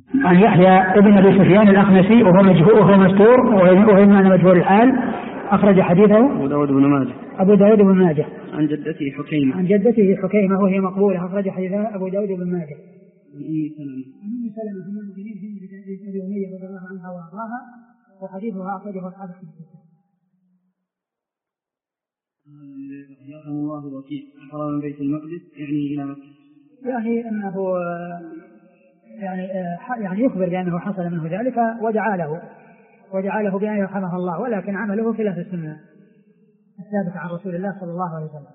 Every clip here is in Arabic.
عن يحيى ابن أبي سفيان الأخنسي وهو مستور وهو من مجهول الحال، أخرج حديثه أبو داود بن ماجه. عن جدته حكيمة وهي مقبولة، أخرج حديثها أبو داود بن ماجه. عن أم سلمة أم المؤمنين هند بنت أمية رضي الله عنها وأرضاها، وحديثها أخرجه أصحاب الكتب. رحمه الله الوكيل حرام من بيت المقدس يعني إلى مكة، يعني أنه يعني يخبر بأنه حصل منه ذلك ودعا له بأن يرحمه الله، ولكن عمله خلاف السنة الثابت عن رسول الله صلى الله عليه وسلم.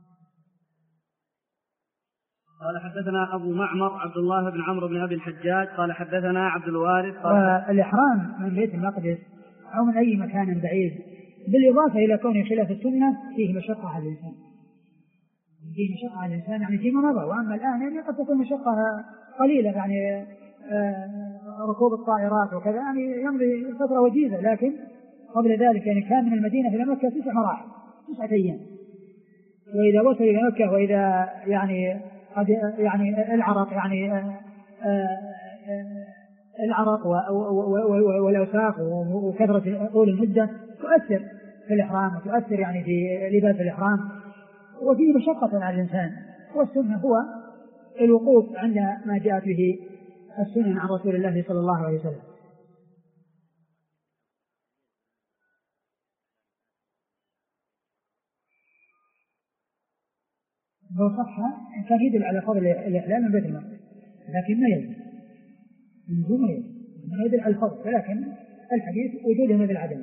قال حدثنا أبو معمر عبد الله بن عمرو بن أبي الحجاج قال حدثنا عبد الوارث. والإحرام من بيت المقدس أو من أي مكان بعيد بالإضافة إلى كونه خلاف السنة فيه مشقة على الإنسان، يعني فيما مضى. وأما الآن يعني قد تكون مشقة قليلة، يعني ركوب الطائرات وكذا يعني يمضي فترة وجيزة، لكن قبل ذلك يعني كان من المدينة إلى مكة 9 مراحل 9 أيام. وإذا وصل إلى مكة وإذا يعني قد يعني العرق والأوساخ وكثرة طول المدة تؤثر في الإحرام وتؤثر يعني في لباس الإحرام، وفيه مشقة على الإنسان. والسنة هو الوقوف عند ما جاءت به السنن عن رسول الله صلى الله عليه وسلم. لو صح كان يدل على فضل الإحلال من بيت المقدس، لكن ما يدل ما يدل على الفضل، ولكن الحديث وجوده مثل عدم.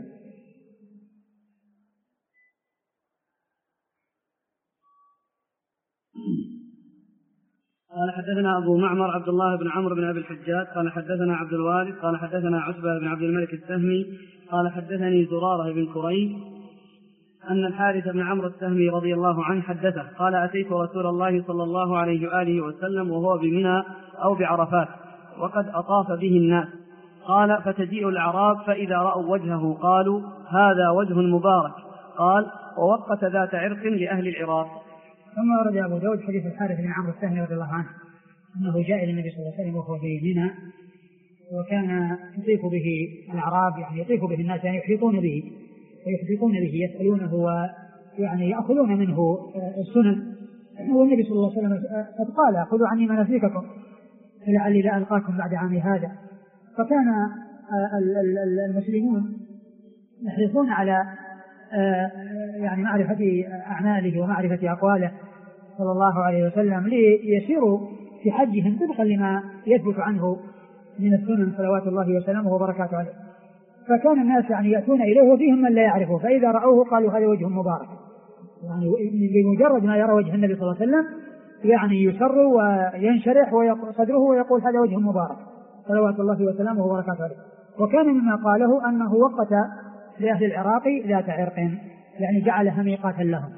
قال حدثنا أبو معمر عبد الله بن عمرو بن أبي الحجاج قال حدثنا عبد الوارث قال حدثنا عتبة بن عبد الملك السهمي قال حدثني زرارة بن كريم أن الحارث بن عمرو السهمي رضي الله عنه حدثه قال أتيت رسول الله صلى الله عليه وآله وسلم وهو بمنى أو بعرفات وقد أطاف به الناس، قال فتجيء الأعراب فإذا رأوا وجهه قالوا هذا وجه مبارك، قال ووقت ذات عرق لأهل العراق. ثم ورد أبو داود حديث الحارث بن عمرو السهمي رضي الله عنه أنه جاء إلى النبي صلى الله عليه وسلم وهو في منى، وكان يطيف به الأعراب، يعني يطيف به الناس، يعني يحيطون به يسألونه ويعني يأخذون منه السنن. والنبي صلى الله عليه وسلم قد قال خذوا عني مناسككم لعلي لا ألقاكم بعد عامي هذا. فكان المسلمون يحرصون على يعني معرفة أعماله ومعرفة أقواله صلى الله عليه وسلم ليسيروا في حجهم طبقا لما يثبت عنه من السنن صلوات الله وسلامه وبركاته عليه. فكان الناس يعني يأتون إليه وفيهم من لا يعرفه، فإذا رأوه قالوا هذا وجه مبارك، يعني بمجرد ما يرى وجه النبي صلى الله عليه وسلم يعني يسر وينشرح صدره ويقول هذا وجه مبارك صلوات الله وسلامه وبركاته عليه. وكان مما قاله أنه وقت لأهل العراق ذات عرق، يعني جعلها ميقاتا لهم.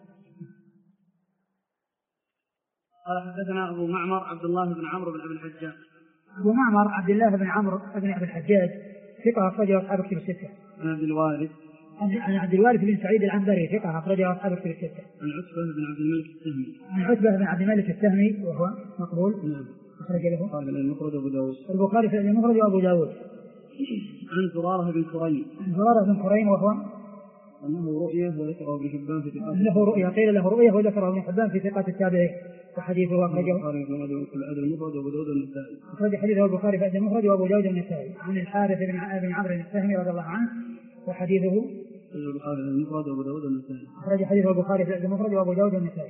قال حدثنا أبو معمر عبد الله بن عمرو بن أبي الحجاج. أبو معمر عبد الله بن عمرو بن أبي الحجاج ثقة أخرجه أصحاب الكتب الستة. عن عبد الوارث عن عبد الوارث بن سعيد العنبري ثقة أخرجه أصحاب الكتب الستة. عن عتبة بن عبد الملك السهمي. عن عتبة بن عبد الملك السهمي وهو مقبول. أخرج له البخاري في المفرد وأبو داود. عن زرارة بن كريم وهو أنه رؤية وذكره ابن حبان في ثقات له رؤية، قيل له رؤية وذكره ابن حبان في ثقات التابعين، وحديثه أخرجه أخرج حديثه البخاري في المفرد وأبو داود والنسائي. عن الحارث بن عمرو السهمي رضي الله عنه وحديثه البخاري في المفرد وأبو داود والنسائي. أخرج حديثه البخاري في المفرد وأبو داود والنسائي.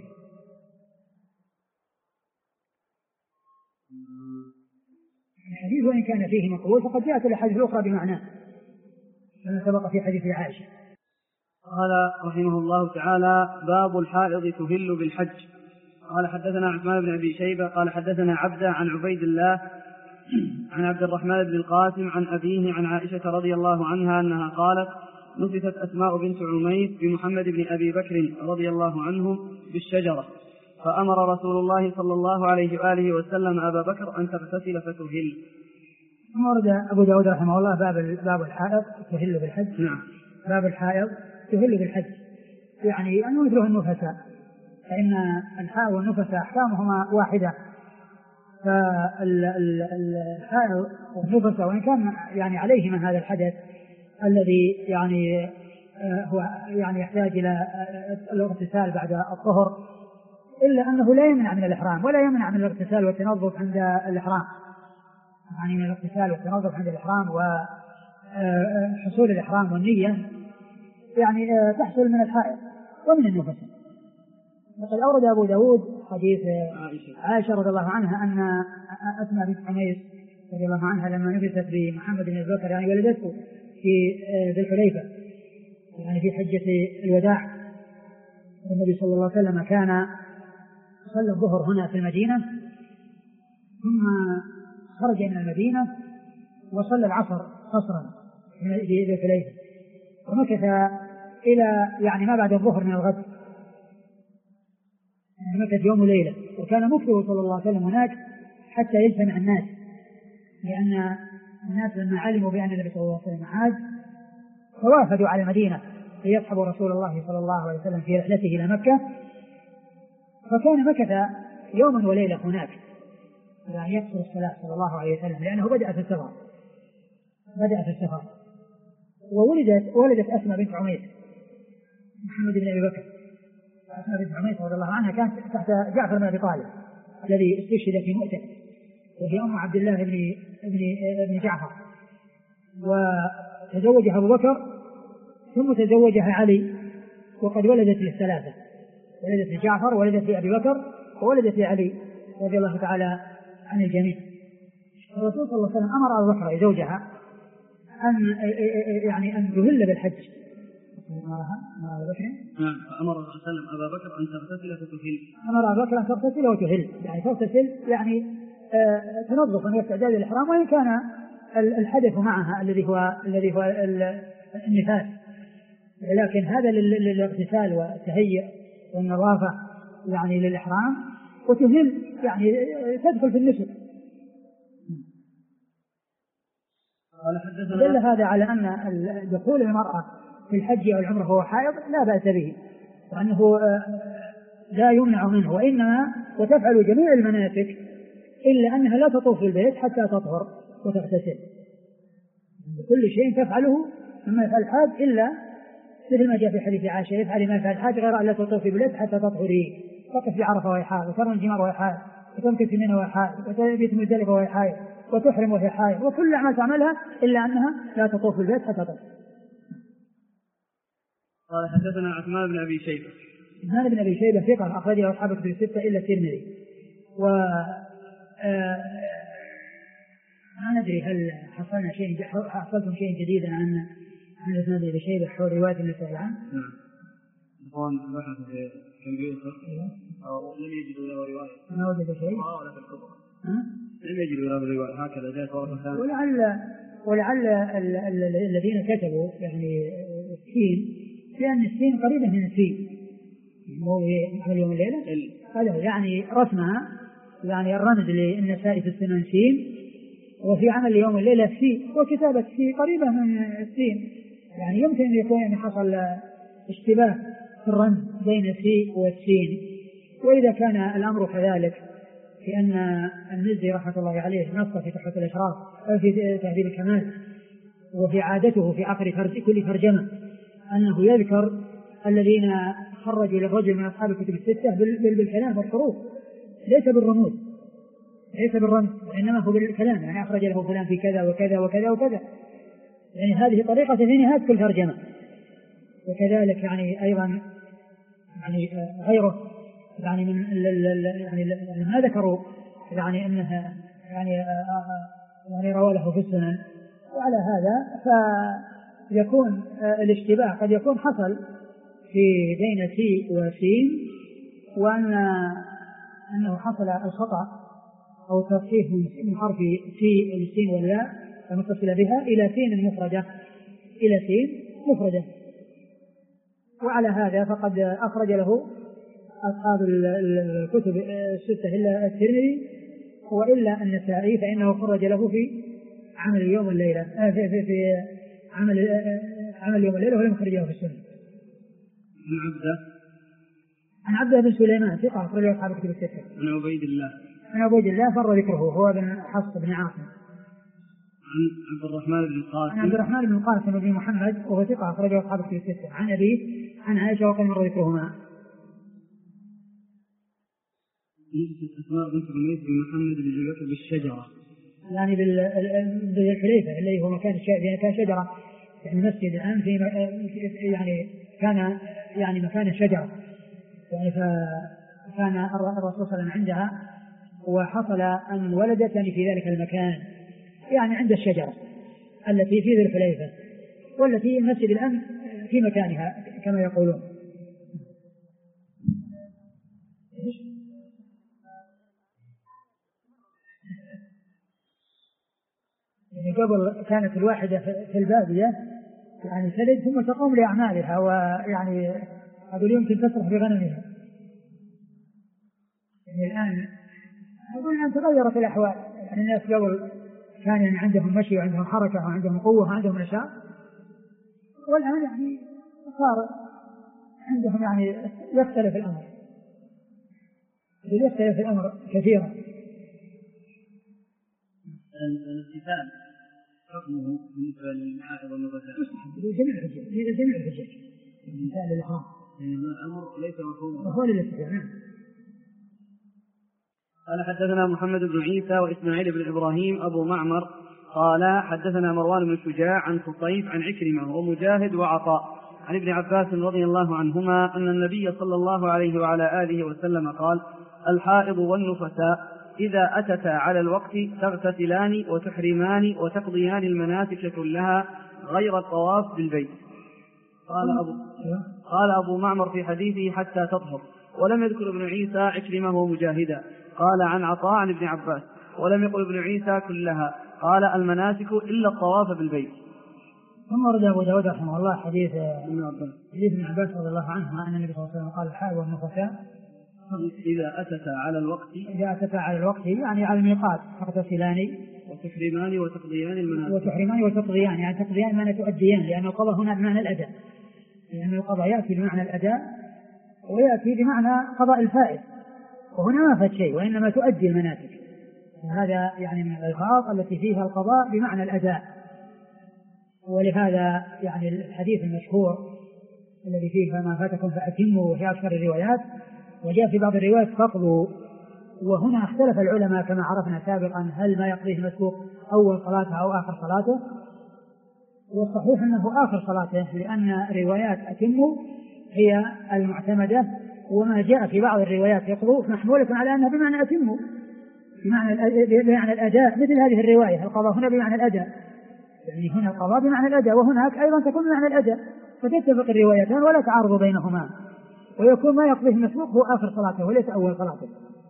الحديث وإن كان فيه مقبول فقد جاءت الأحاديث الأخرى بمعناه كما سبق في حديث عائشة. قال رحمه الله تعالى باب الحائض تهل بالحج. قال حدثنا عثمان بن أبي شيبة قال حدثنا عبدة عن عبيد الله عن عبد الرحمن بن القاسم عن أبيه عن عائشة رضي الله عنها أنها قالت نفثت أسماء بنت عميس بمحمد بن أبي بكر رضي الله عنه بالشجرة، فأمر رسول الله صلى الله عليه وآله وسلم أبا بكر أن تغتسل فتهل. ورد أبو داود رحمه الله باب الحائض تهل بالحج. نعم. باب الحائض تهل بالحج، يعني أنه مثله النفساء، فإن الحائض والنفساء أحكامهما واحدة، فالحائض والنفس وإن كان يعني عليهما هذا الحدث الذي يعني هو يعني يحتاج إلى الاغتسال بعد الطهر، إلا أنه لا يمنع من الإحرام ولا يمنع من الاغتسال والتنظف عند الإحرام، يعني من الاغتسال والتنظف عند الإحرام وحصول الإحرام والنية يعني تحصل من الحائض ومن النفس. وقد أورد أبو داود حديث عائشة رضي الله عنها أن أسماء بنت حميس رضي الله عنها لما نفست بمحمد بن أبي بكر يعني ولدته في ذي الحليفة يعني في حجة الوداع، النبي صلى الله عليه وسلم كان صلى الظهر هنا في المدينة ثم خرج من المدينة وصلى العصر قصرا في ذي الحليفة، ومكث إلى يعني ما بعد الظهر من الغد، يعني مكث يوم وليلة. وكان مكثه صلى الله عليه وسلم هناك حتى يجتمع الناس، لأن الناس لما علموا بأن النبي صلى الله عليه وسلم عاد فوافدوا على المدينة ليصحبوا رسول الله صلى الله عليه وسلم في رحلته إلى مكة، فكان مكث يوما وليلة هناك يعني يقصر الصلاة صلى الله عليه وسلم، لأنه بدأ في السفر. وولدت أسماء بنت عميس محمد بن أبي بكر. أسماء بنت عميس رضي الله عنها كانت تحت جعفر بن أبي طالب الذي استشهد في مؤتة، وهي أم عبد الله بن جعفر، وتزوجها أبو بكر ثم تزوجها علي، وقد ولدت للثلاثة، ولدت لجعفر ولدت لأبي بكر وولدت لعلي رضي الله تعالى عن الجميع. الرسول صلى الله عليه وسلم أمر أبو بكر زوجها أن تهل بالحج. أمر وسلم أبا بكر أن تغتسل فتهل. أمر أبا بكر أن تغتسل وتهل، يعني تغتسل يعني تنظف واستعداد الإحرام، وإن كان الحدث معها الذي هو النفاس، لكن هذا للاغتسال والتهيئ والنظافة يعني للإحرام، وتهل يعني تدخل في النسك. دل هذا على أن دخول المرأة في الحج أو العمرة وهو حائض لا بأس به، وأنه لا يمنع منه، وإنما وتفعل جميع المناسك إلا أنها لا تطوف البيت حتى تطهر وتغتسل. كل شيء تفعله مما يفعل الحاج، إلا مثل ما جاء في حديث عائشة يفعل ما يفعل الحاج غير أن لا تطوفي بالبيت حتى تطهري، تقف في عرفة وهي حائض، وترمي الجمار وهي حائض، وتمكث في منى وهي حائض، وتبيت مزدلفة وهي حائض، وتحرم وهي حائض، وكل أعمال تعملها إلا أنها لا تطوف بالبيت حتى تطهر. قال حدثنا عثمان بن أبي شيبة. عثمان بن أبي شيبة ثقة أخرجه أصحاب الكتب الستة إلا الترمذي. ما ندري هل حصلتم شيء جديدا عن عثمان بن أبي شيبة حول رواية النسائي عنه؟ نعم. إخوان بحثوا في كمبيوتر أو لم يجدوا له رواية. ما وجد شيء؟ ولا في الكتب. لم يجدوا له رواية هكذا جاءت ورقة ثانية. ولعل الذين كتبوا يعني السين، لأن السين قريبة من السين، هو عمل يوم الليلة هذا يعني رسمها، يعني الرمز للنسائي في السنن سين، وفي عمل يوم الليلة سين، وكتابة سين قريبة من السين، يعني يمكن أن يكون يعني حصل اشتباه في الرمز بين السين والسين. وإذا كان الأمر كذلك، لأن المزي رحمة الله عليه نص في تحفة الأشراف في تهذيب الكمال، وفي عادته في آخر كل ترجمة أنه يذكر الذين خرجوا للرجل من أصحاب الكتب الستة بالكلام والحروف، ليس بالرموز، ليس بالرمز، وإنما هو بالكلام، يعني أخرج له فلان في كذا وكذا وكذا وكذا، يعني هذه طريقة في نهاية كل ترجمة. وكذلك يعني أيضا يعني غيره يعني من يعني ما ذكروا يعني أنها يعني روى له في السنن، وعلى هذا فيكون الاشتباه قد يكون حصل في بين سي وسين، وأنه حصل الخطأ أو تصحيح من حرف سي والسين والياء المتصلة بها إلى سين مفردة، إلى سين مفردة. وعلى هذا فقد أخرج له أصحاب الكتب الستة إلا الترمذي وإلا النسائي، فإنه خرج له في عمل يوم الليلة في عمل يوم الليلة، ولم يخرجه في السنة. عن عبده بن سليمان ثقة أخرجه أصحاب الكتب الستة. عن عبيد الله عن عبيد الله فر ذكره هو بن حفص بن عاصم. عن عبد الرحمن بن القاسم. عن عبد الرحمن بن القاسم بن محمد وهو ثقة أخرجه أصحاب الكتب الستة. عن أبيه عن عائشة وقد مر ذكرهما. نسبة أسماء بنت عميس بن محمد بن بكر بالشجرة، يعني بالحليفة اللي هو مكان شجرة في المسجد الآن في يعني كان يعني مكان الشجرة، يعني فكان الرسول صلى الله عليه وسلم عندها وحصل أن ولدت يعني في ذلك المكان يعني عند الشجرة التي في ذي الحليفة والتي المسجد الآن في مكانها كما يقولون. يعني قبل كانت الواحدة في البادية يعني تلد ثم تقوم لأعمالها ويعني هذول يمكن تصرف بغنمها. يعني الآن أقول أن تغيرت الأحوال، يعني الناس قبل كان يعني عندهم مشي وعندهم حركة وعندهم قوة وعندهم نشاط، والآن يعني صار عندهم يعني يختلف الأمر كثيرا. الامتثال حكمه بالنسبة للحائض والنفساء لجميع الحجاج الامتثال للإحرام، الأمر ليس مفهوما وهو للاستثناء. قال حدثنا محمد بن عيسى وإسماعيل بن إبراهيم أبو معمر قال حدثنا مروان بن شجاع عن خطيف عن عكرمة ومجاهد وعطاء عن ابن عباس رضي الله عنهما أن النبي صلى الله عليه وعلى آله وسلم قال: الحائض والنفساء إذا أتتا على الوقت تغتسلان وتحرمان وتقضيان المناسك كلها غير الطواف بالبيت. قال أبو معمر في حديثه حتى تطهر، ولم يذكر ابن عيسى عكرمة ومجاهدا. قال عن عطاء عن ابن عباس ولم يقل ابن عيسى كلها، قال المناسك إلا الطواف بالبيت. ثم رد أبو داود رحمه الله حديث ابن عباس رضي الله عنه أن النبي صلى الله عليه وسلم قال: الحائض والنفساء إذا أتتا على الوقت يعني على الميقات تغتسلان وتحرمان وتقضيان يعني تقضيان معنى تؤديان، لأن القضاء هنا بمعنى الأداء، لأن القضاء يأتي بمعنى الأداء ويأتي بمعنى قضاء الفائت، وهنا ما فات شيء وإنما تؤدي المناسك. هذا يعني من الألفاظ التي فيها القضاء بمعنى الأداء. ولهذا يعني الحديث المشهور الذي فيه ما فاتكم فأتموا وفي أكثر الروايات، وجاء في بعض الروايات فقضوا، وهنا اختلف العلماء كما عرفنا سابقا هل ما يقضيه المسبوق أول صلاته أو آخر صلاته، والصحيح أنه آخر صلاته، لأن روايات أتموا هي المعتمدة، وما جاء في بعض الروايات يقضوا محمولة على أنها بمعنى أتموا بمعنى الأداء، مثل هذه الرواية القضاء هنا بمعنى الأداء، يعني هنا القضاء بمعنى الأداء وهناك أيضا تكون بمعنى الأداء، فتتفق الروايتان ولا تعارض بينهما، ويكون ما يقضيه المسبوق هو آخر صلاته وليس أول صلاته.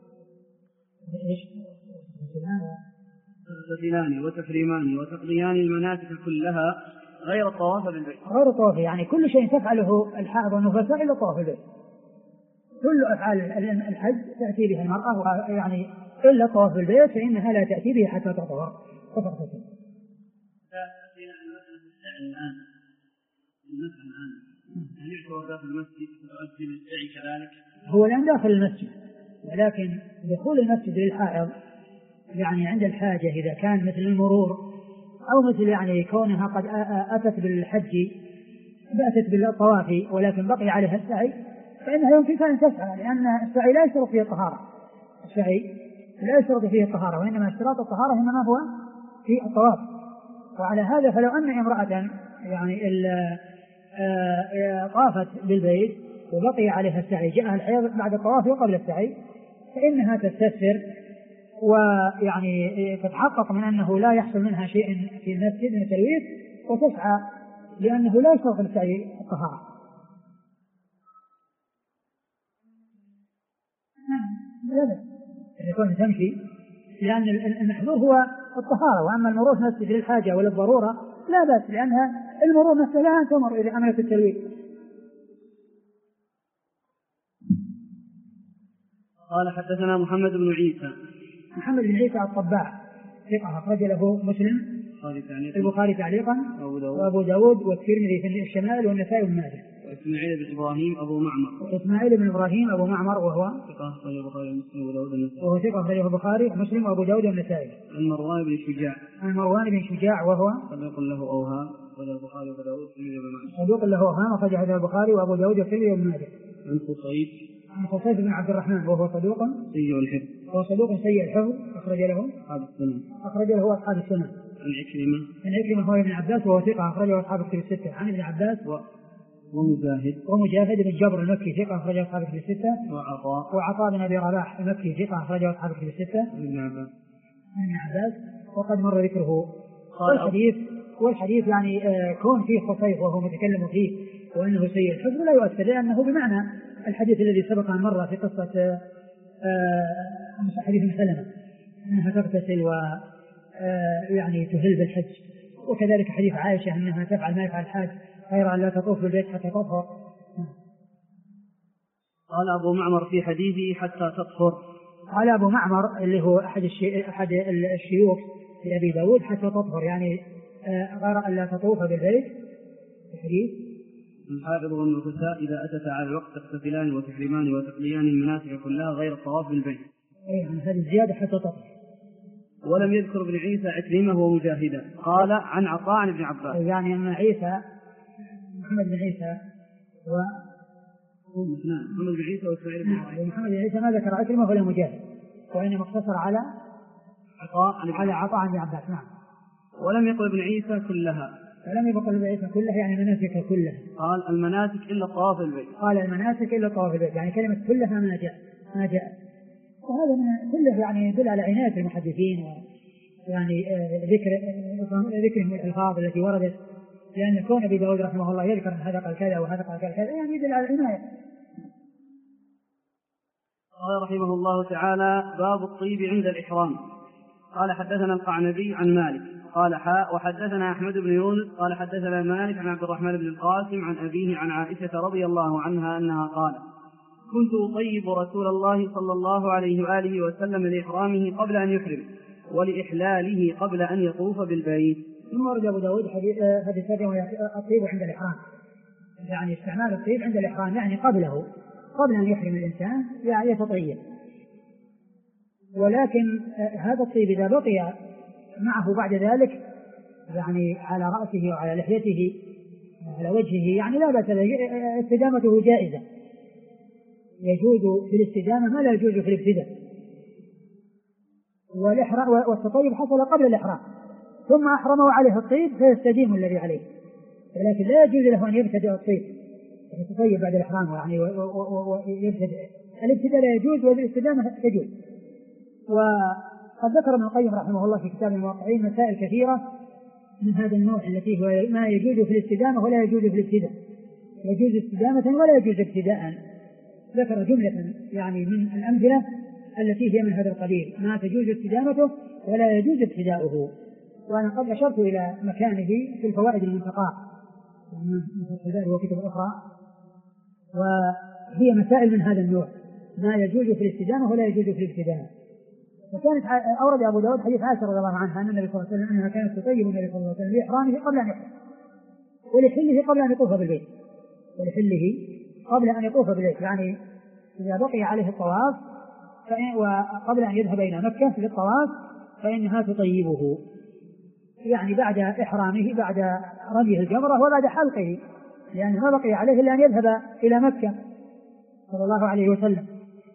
تغتسلان وتحرمان وتقضيان المناسك كلها غير الطواف بالبيت. غير الطواف يعني كل شيء تفعله الحائض والنفساء إلا الطواف بالبيت، كل أفعال الحج تأتي بها المرأة يعني إلا الطواف بالبيت فإنها لا تأتي به حتى تطهر وتغتسل. هل يعتبر داخل المسجد وتؤدي للسعي كذلك؟ هو الآن داخل المسجد، ولكن دخول المسجد للحائض يعني عند الحاجة إذا كان مثل المرور أو مثل يعني كونها قد أتت بالحج بأتت بالطواف ولكن بقي عليها السعي، فإنها يمكن أن تسعى، لأن السعي لا يشترط فيه الطهارة، وإنما اشتراط الطهارة إنما هو في الطواف. وعلى هذا فلو أن امرأة يعني طافت بالبيت وبقي عليها السعي جاءها الحيض بعد الطواف وقبل السعي، فإنها تستفسر ويعني تتحقق من أنه لا يحصل منها شيء في المسجد من التلويث وتسعى، لأنه لا يشترط السعي الطهارة. لا يكون تمشي، لأن المحظور هو الطهارة، وأما المرور نفسه للحاجة ولا الضرورة لا بأس، لأنها المرور نفسه لا تمر إذا عملت التلويث. قال حدثنا محمد بن عيسى الطباع ثقة أخرج له مسلم البخاري تعليقا وأبو داود والترمذي في الشمال والنسائي وابن ماجه وإسماعيل بن إبراهيم أبو معمر. إسماعيل بن إبراهيم أبو معمر وهو ثقة أخرجه البخاري ومسلم وأبو داود والنسائي. وهو ثقة أخرجه البخاري ومسلم وأبو داود والنسائي. عن مروان بن شجاع. عن مروان بن شجاع وهو صدوق له أوهام أخرجه البخاري وأبو داود والترمذي وابن ماجه. صدوق له أوهام أخرجه البخاري وأبو داود والترمذي وابن ماجه. عن قصيد. عن قصيد بن عبد الرحمن وهو صدوق سيء الحفظ. وهو صدوق سيء الحفظ أخرج له أصحاب السنن. عن عكرمة. عن عكرمة هو ابن عباس وهو ثقة أخرجه أصحاب الكتب الستة. عن ابن عباس ومجاهد بن جبر المكي ثقة أخرجه أصحاب الكتب الستة. وعطاء بن أبي رباح المكي ثقة أخرجه أصحاب الكتب الستة. عن ابن عباس وقد مر ذكره. والحديث يعني كون فيه خصيص وهو متكلم فيه وأنه سيء الحفظ لا يؤثر، لأنه بمعنى الحديث الذي سبق أن مر في قصة حديث سلمة أنها تغتسل يعني تهل بالحج، وكذلك حديث عائشة أنها تفعل ما يفعل الحاج غير أن لا تطوف بالبيت حتى تطهر. قال أبو معمر في حديثه حتى تطهر. قال أبو معمر اللي هو أحد الشيوخ في أبي داود حتى تطهر، يعني غير أن لا تطوف بالبيت. الحديث الحافظ والنفساء إذا أتت على الوقت تغتسلان وتحرمان وتقليان المناسك كلها غير الطواف بالبيت. يعني هذه الزيادة حتى تطهر. ولم يذكر ابن عيسى عكرمة ومجاهدا. قال عن عطاء عن ابن عباس. يعني أن عيسى محمد بن عيسى محمد بن عيسى وإسماعيل بن إبراهيم. محمد بن عيسى ما ذكر عكرمة ولا مجاهد، وإنما اقتصر على عطاء عن ابن عباس. نعم. ولم يقل ابن عيسى كلها. ولم يقل ابن عيسى كلها يعني المناسك كلها. قال المناسك إلا الطواف البيت. قال المناسك إلا الطواف البيت، يعني كلمة كلها ما جاء. وهذا كله يعني يدل على عناية المحدثين ويعني ذكرهم الألفاظ التي وردت، لأن كون أبي داود رحمه الله يذكر أن هذا قال كذا وهذا قال كذا يعني يدل على العناية. قال رحمه الله تعالى: باب الطيب عند الإحرام. قال حدثنا القعنبي عن مالك قال وحدثنا أحمد بن يونس قال حدثنا مالك عن عبد الرحمن بن القاسم عن أبيه عن عائشة رضي الله عنها أنها قالت: كنت أطيب رسول الله صلى الله عليه وآله وسلم لإحرامه قبل أن يحرم ولإحلاله قبل أن يطوف بالبيت. ثم ورد أبو داود حديث الطيب عند الإحرام، يعني استعمال الطيب عند الإحرام يعني قبل أن يحرم الإنسان يعني يتطيب. ولكن هذا الطيب إذا بقي معه بعد ذلك يعني على رأسه وعلى لحيته على وجهه يعني لا بأس، استدامته جائزة، يجوز في الاستدامة ما لا يجوز في الابتداء. والتطيب حصل قبل الإحرام ثم أحرمه عليه الطيب فيستديم الذي عليه، ولكن لا يجوز له أن يبتدأ الطيب يتطيب بعد الإحرام يعني ويبتدأ. الابتداء لا يجوز والاستدامة تجوز. وقد ذكر ابن القيم رحمه الله في كتاب الموقعين مسائل كثيرة من هذا النوع التي هو ما يجوز في الاستدامة ولا يجوز في الابتداء، يجوز استدامة ولا يجوز ابتداء. ذكر جملة يعني من الأمثلة التي هي من هذا القبيل ما تجوز استدامته ولا يجوز ابتداؤه. وأنا قد أشرت إلى مكانه في الفوائد المنتقاة من الخزائر وكتب أخرى، وهي مسائل من هذا النوع ما يجوز في الاستدامة ولا يجوز في الابتداء. وكانت أورد أبو داود حديث عائشة رضي الله عنها أن النبي صلى الله عليه وسلم أنها كانت تطيب النبي صلى الله عليه وسلم لإحرامه قبل أن يحرم ولحله قبل أن يطوف بالبيت، قبل أن يطوف بالبيت يعني إذا بقي عليه الطواف وقبل أن يذهب إلى مكة للطواف فإنها تطيبه، يعني بعد إحرامه بعد رميه الجمرة وبعد حلقه، لأنه ما بقي عليه إلا أن يذهب إلى مكة صلى الله عليه وسلم.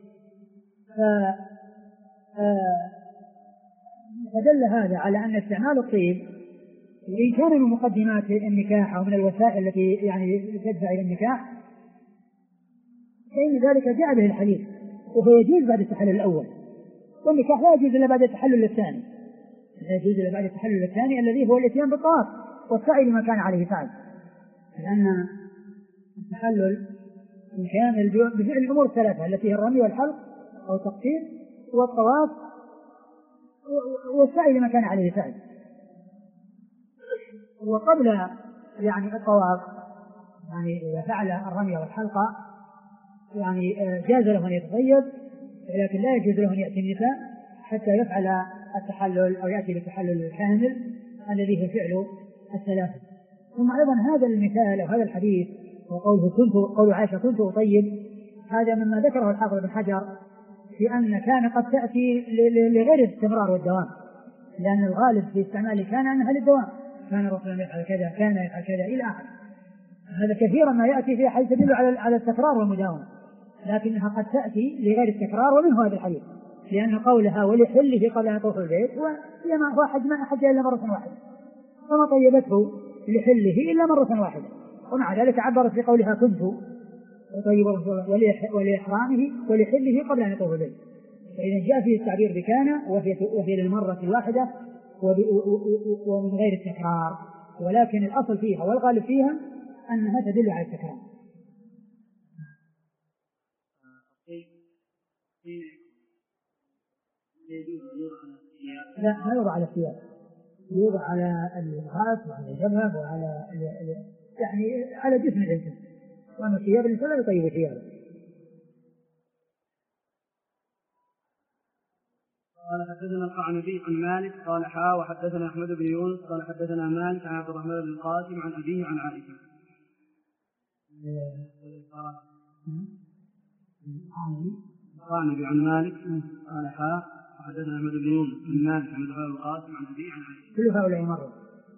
فدل هذا على أن استعمال الطيب وإن كان من مقدمات النكاح أو من الوسائل التي يعني تدفع إلى النكاح فإن ذلك جاء به الحديث، وهو يجوز بعد التحلل الأول، والنكاح لا يجوز إلا بعد التحلل الثاني، لا يجوز إلا بعد التحلل الثاني الذي هو الاتيان بالطواف والسعي لما كان عليه سعي، لأن التحلل إن كان بفعل الأمور الثلاثة التي هي الرمي والحلق أو التقصير والطواف والسعي لما كان عليه سعي. وقبل يعني الطواف يعني إذا فعل الرمي والحلقة يعني جاز له أن يتطيب، لكن لا يجوز له أن يأتي النساء حتى يفعل التحلل أو يأتي بالتحلل الكامل الذي هو فعل الثلاثة. ثم أيضا هذا المثال أو هذا الحديث قول عائشة كنت أطيب، هذا مما ذكره الحافظ بن حجر في أن كان قد تأتي لغير الاستمرار والدوام، لأن الغالب في استعمال كان أنها للدوام، كان الرسول يفعل كذا، كان يفعل كذا إلى آخره. هذا كثيرا ما يأتي في حيث يدل على التكرار والمداومة، لكنها قد تأتي لغير التكرار، ومنه هذا الحديث، لأن قولها ولحله قبل أن يطوف البيت هو حج ما أحج إلا مرة واحدة، وما طيبته لحله إلا مرة واحدة، ومع ذلك عبرت بقولها كنت أطيب ولإحرامه ولحله قبل أن يطوف البيت. فإذا جاء فيه التعبير بكان وفي للمرة الواحدة ومن غير التكرار، ولكن الأصل فيها والغالب فيها أنها تدل على التكرار. لا، ما يوضع على الثياب، يوضع على الرأس وعلى الجبهة وعلى يعني على جسم الإنسان، وأما الثياب الإنسان لا يطيب ثيابه. قال حدثنا القعنبي عن مالك قال وحدثنا أحمد بن يونس قال حدثنا مالك عن عبد الرحمن بن القاسم عن أبيه عن عائشة. القعنبي عن مالك قال وحدثنا أحمد بن يونس عن مالك عن عبد الرحمن بن القاسم عن أبيه عن عائشة. كل هؤلاء مرة.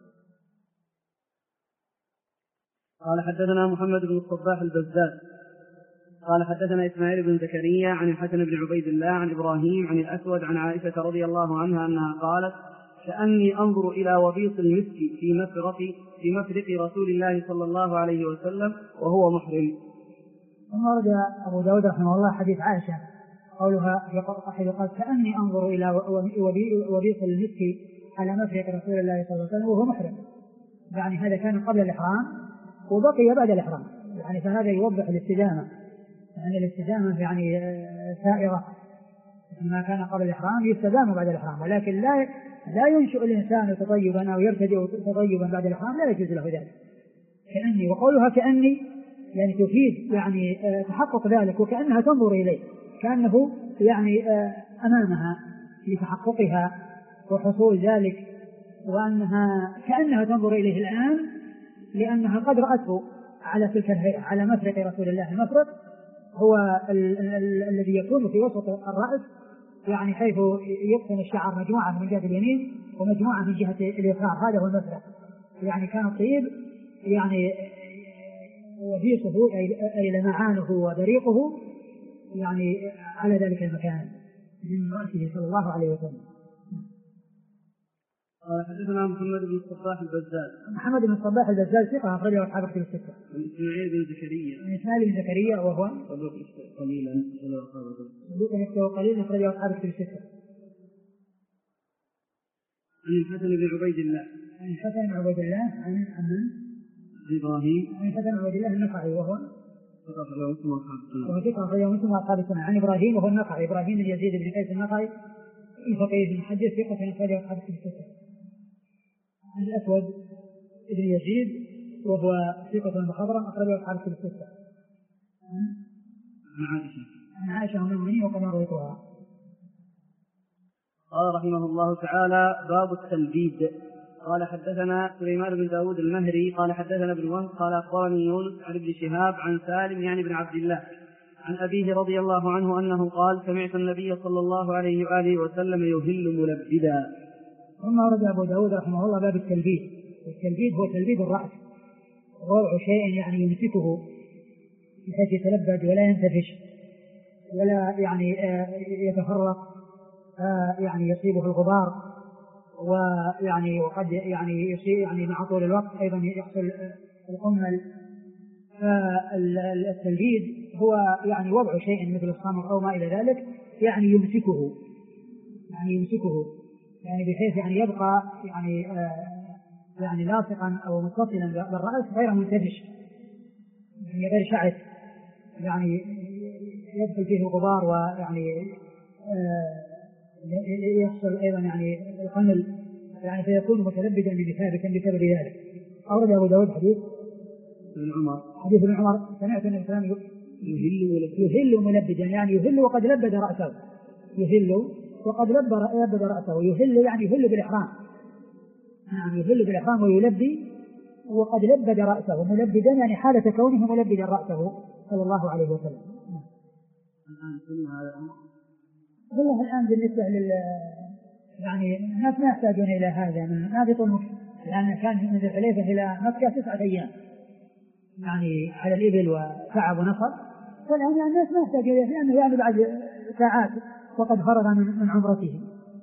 قال حدثنا محمد بن الصباح البزاز قال حدثنا إسماعيل بن زكريا عن الحسن بن عبيد الله عن إبراهيم عن الأسود عن عائشة رضي الله عنها أنها قالت كأني أنظر إلى وبيص المسك في مفرق رسول الله صلى الله عليه وسلم وهو محرم. ثم ورد أبو داود رحمه الله حديث عائشة قولها قال كأني أنظر إلى وبيص المسك على مفرق رسول الله صلى الله عليه وسلم وهو محرم، يعني هذا كان قبل الإحرام وبقي بعد الإحرام، يعني فهذا يوضح الاستدامة، يعني الاستدامة يعني سائرة، ما كان قبل الإحرام يستدام بعد الإحرام، ولكن لا ينشئ الإنسان تطيبا أو يبتدئ تطيبا بعد الإحرام، لا يجوز له ذلك. كأني، وقولها كأني يعني تفيد يعني تحقق ذلك، وكأنها تنظر إليه، كأنه يعني أمامها في تحققها وحصول ذلك، وأنها كأنها تنظر إليه الآن لأنها قد رأته على تلك الهيئة على مفرق رسول الله. المفرق هو الذي يكون في وسط الرأس، يعني حيث يقسم الشعر مجموعة من جهة اليمين ومجموعة من جهة اليسار، هذا هو المفرق. يعني كان الطيب يعني وفيصه أي لمعانه وبريقه يعني على ذلك المكان من رأسه صلى الله عليه وسلم. حدثنا محمد بن الصباح البزاز. محمد بن الصباح البزاز ثقة أخرجه أصحاب الكتب الستة. إسماعيل بن زكريا. إسماعيل بن زكريا وهو صدوق قليلا أخرجه أصحاب الكتب الستة. عن الحسن بن عبيد الله. عن الحسن بن عبيد الله عن إبراهيم. عن الحسن بن عبيد الله النخعي وهو ثقة أخرجه مسلم وأصحاب السنة. عن إبراهيم وهو النخعي، إبراهيم بن يزيد بن قيس النخعي الفقيه بن محدث ثقة أخرجه أصحاب الكتب الستة. عن الأسود بن يزيد وهو ثقة مخضرم أخرجه أصحاب الكتب الستة. عن عائشة أم المؤمنين وكما رويتها. قال رحمه الله تعالى باب التلبيد. قال حدثنا سليمان بن داود المهري قال حدثنا ابن وهب قال أخبرني يونس عن ابن شهاب عن سالم يعني بن عبد الله عن أبيه رضي الله عنه أنه قال سمعت النبي صلى الله عليه وآله وسلم يهل ملبدا. ثم ورد أبو داود رحمه الله باب التلبيد. التلبيد هو تلبيد الرأس، وضع شيء يعني يمسكه بحيث يتلبد ولا ينتفش ولا يعني يتفرق، يعني يصيبه الغبار، ويعني وقد يعني يصيب يعني مع طول الوقت أيضا يحصل القمل. فالتلبيد هو يعني وضع شيء مثل الخمر أو ما إلى ذلك يعني يمسكه يعني بحيث يعني يبقى يعني لاصقا أو متصلا بالرأس غير منتفش، يعني غير شعث، يعني يدخل فيه الغبار ويعني يحصل أيضا يعني القمل، يعني فيكون متلبدا بسبب ذلك. أورد أبو داود حديث ابن عمر سمعت أن الإسلام يهل ملبدا، يعني يهل وقد لبد رأسه، يهل وقد لبد رأسه، يهل يعني يهل بالإحرام، يعني يهل بالإحرام ويلبي وقد لبد رأسه ملبدا، يعني حالة كونه ملبدا رأسه صلى الله عليه وسلم. والله الآن بالنسبة يعني الناس ما يحتاجون إلى هذا، ما بيطول، لأن كان من ذي الحليفة إلى مكة 9 أيام يعني على الإبل وتعب ونصر، فالآن الناس ما يحتاجون إلى، لأنه يعني بعد ساعات وقد فرغ من عمرته.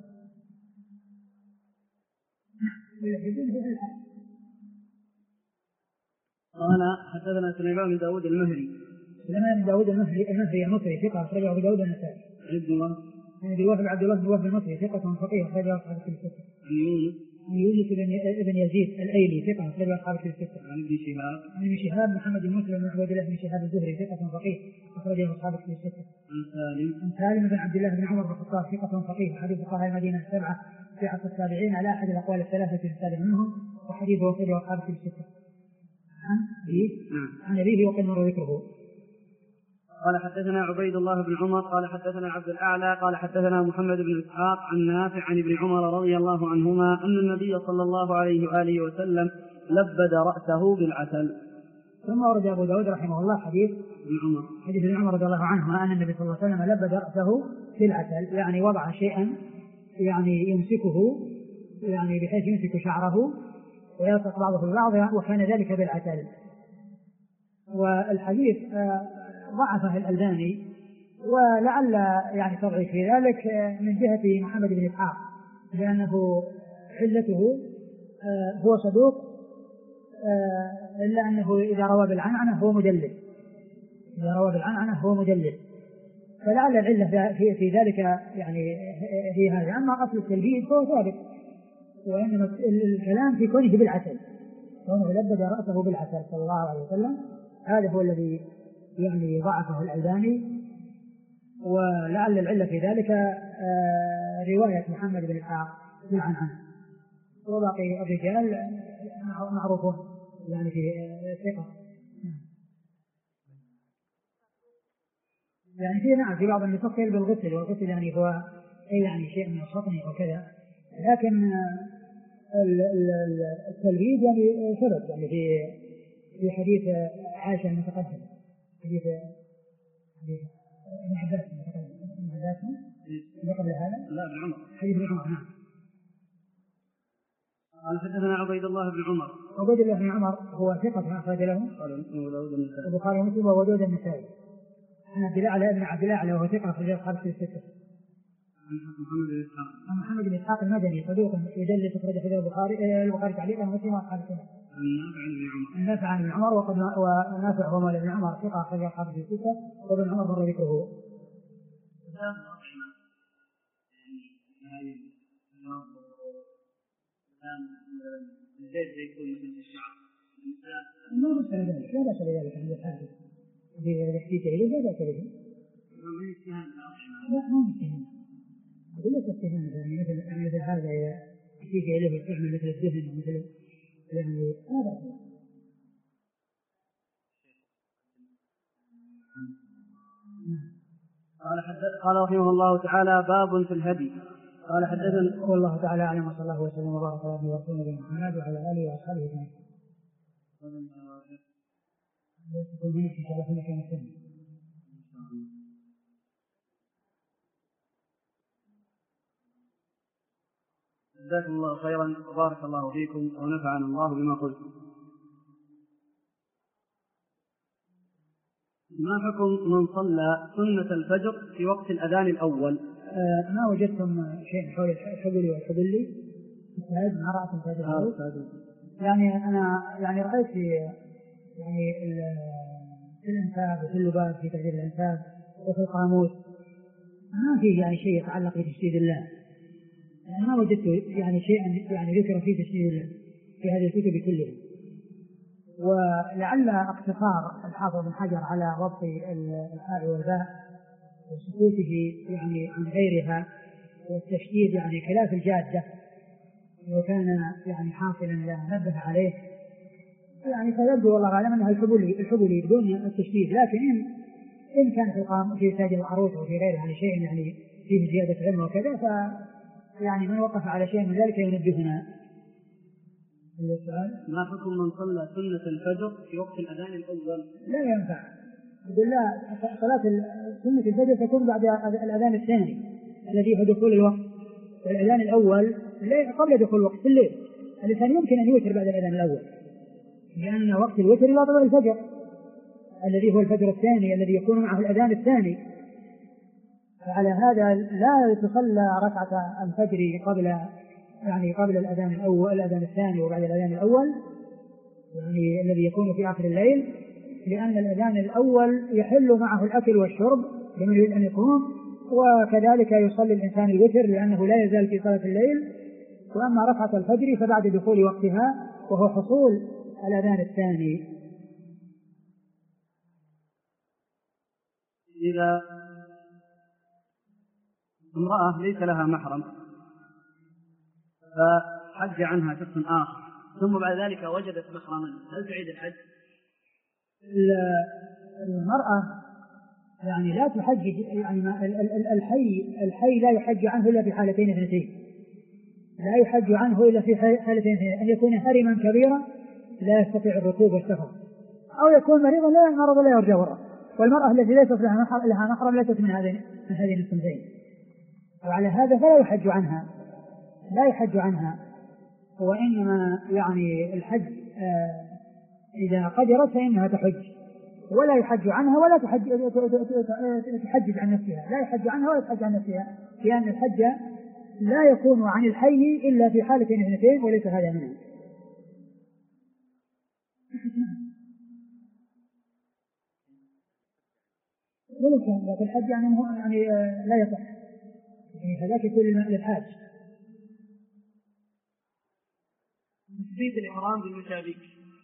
قال حدثنا سليمان بن داود المهري. سليمان بن داود المصري المصري ثقة أخرجه أبو داود النسائي. عن ابن وهب عبد الله بن وهب المصري ثقة فقيه أخرجه أصحاب الكتب الستة. عن يونس بن يزيد الأيلي ثقة أخرجه أصحاب الكتب الستة. عن ابن شهاب محمد بن مسلم بن عبد الله بن شهاب الزهري ثقة فقيه أخرجه أصحاب الكتب الستة. عن سالم بن عبد الله بن عمر بن الخطاب ثقة فقيه حديث فقهاء المدينة 7 في عصر التابعين على أحد الأقوال الثلاثة في سالم منهم، وحديثه أخرجه أصحاب الكتب الستة. عن أبيه وقد مر ذكره. قال حدثنا عبيد الله بن عمر قال حدثنا عبد الأعلى قال حدثنا محمد بن إسحاق عن نافع عن ابن عمر رضي الله عنهما أن النبي صلى الله عليه وآله وسلم لبد رأسه بالعسل. ثم ورد أبو داود رحمه الله حديث ابن عمر رضي الله عنهما أن النبي صلى الله عليه وسلم لبد رأسه بالعسل، يعني وضع شيئا يعني يمسكه، يعني بحيث يمسك شعره ويلصق بعضه ببعض، وكان ذلك بالعسل. والحديث ضعفه الألباني، ولعل يعني تضعيف في ذلك من جهة محمد بن إسحاق، لأنه علته هو صدوق، إلا أنه إذا روى بالعنعنة هو مدلل، فلعل العلة في ذلك يعني هي هذا. أما أصل التلبيد فهو ثابت، وإنما الكلام في كونه بالعسل، كونه لبد رأسه بالعسل صلى الله عليه وسلم، هذا هو الذي يعني ضعفه الألباني، ولعل العلة في ذلك رواية محمد بن إسحاق بالعنعنة، وباقي الرجال معروفون يعني في ثقة، يعني في بعض المفصل بالغسل، والغسل يعني هو يعني شيء من الشطن وكذا، لكن التلبيد يعني ثبت يعني في حديث عائشة المتقدم، حديث ابن عباس قبل هذا، لا ابن عمر، حديث ابن عمر. قال حدثنا عبيد الله بن عمر. عبيد الله بن عمر هو ثقة أخرج له البخاري ومسلم وودود النسائي. عن عبد الأعلى بن عبد الأعلى وهو ثقة أخرج له أصحاب الستة. عن محمد بن إسحاق المدني صدوق يدلس أخرج حديث البخاري تعليقا ومسلم وأصحاب السنة. النافع عن ابن عمر ونافع هو مولى ابن عمر ثقة أخرج أصحاب الستة، وابن عمر مر ذكره. ما بس ذلك، لا بأس بذلك عند الحاجة بيحكيك إليه، لا بأس به. لا ما مستهان، أقول لك استهان يعني مثل هذا يحكيك إليه ويستعمل مثل الدهن ومثل يعني لا بأس به. قال رحمه الله تعالى باب في الهدي. قال حدثنا والله تعالى أعلم، وصلى الله وسلم وبارك على نبينا محمد وعلى آله وأصحابه أجمعين. جزاكم الله خيرا وبارك الله فيكم ونفعنا الله بما قلتم. ما حكم من صلى سنة الفجر في وقت الأذان الأول؟ ما وجدتم شيء حول الحبلي والحبلي ما رأيتم هذا؟ يعني أنا يعني رأيت يعني في الإنساب وفي اللباب في تهذيب الإنساب وفي القاموس ما فيه يعني شيء يتعلق بتشديد الله، يعني ما وجدت يعني شيئا يعني ذكر فيه تشديد الله في هذه الكتب كلها. ولعل اقتصار الحافظ بن حجر على ضبط الحاء والباء وسكوته يعني عن غيرها والتشديد يعني خلاف الجادة، وكان يعني حاصلا نبه عليه، يعني فيبدو والله أعلم أنها الحبلي بدون التشديد، لكن إن كان في تاج العروس أو في غيره يعني شيء يعني فيه زيادة علم وكذا، يعني من وقف على شيء من ذلك ما حكم من صلى سنة الفجر في وقت الأذان الأول؟ لا ينفع. يقول لا، صلاة سنة الفجر تكون بعد الأذان الثاني الذي هو دخول الوقت، والأذان الأول قبل دخول الوقت في الليل. الإنسان يمكن أن يوتر بعد الأذان الأول، لأن وقت الوتر لا طلوع الفجر الذي هو الفجر الثاني الذي يكون معه الأذان الثاني. فعلى هذا لا تصلى ركعة الفجر قبل الأذان الأول، الأذان الثاني وبعد الأذان الأول، يعني الذي يكون في آخر الليل، لأن الأذان الأول يحل معه الأكل والشرب لمن يريد أن يقوم، وكذلك يصلي الإنسان الوتر لأنه لا يزال في صلاة الليل. وأما ركعة الفجر فبعد دخول وقتها وهو حصول الأذان الثاني. إذا امرأة ليس لها محرم فحج عنها شخص آخر ثم بعد ذلك وجدت محرما، هل تعيد الحج؟ المرأة يعني لا تحج، يعني الحي لا يحج عنه إلا في حالتين اثنتين، لا يحج عنه إلا في حالتين اثنتين: أن يكون هرما كبيرا لا يستطيع الركوب والسفر، أو يكون مريضا لا يمرض لا يرجى وراء. والمرأة التي ليست لها محرم ليست من هذين السنتين، وعلى هذا فلا يحج عنها، لا يحج عنها. وإنما يعني الحج إذا قدرت فإنها تحج، ولا يحج عنها ولا تحجج عن نفسها، لا يحج عنها ولا تحج عن نفسها، لأن الحج لا يكون عن الحي إلا في حالتين اثنتين وليس هذا منها. لكن الحج يعني لا يصح، يعني هذاك يكون للحاج. تثبيت الإحرام بالمشابك،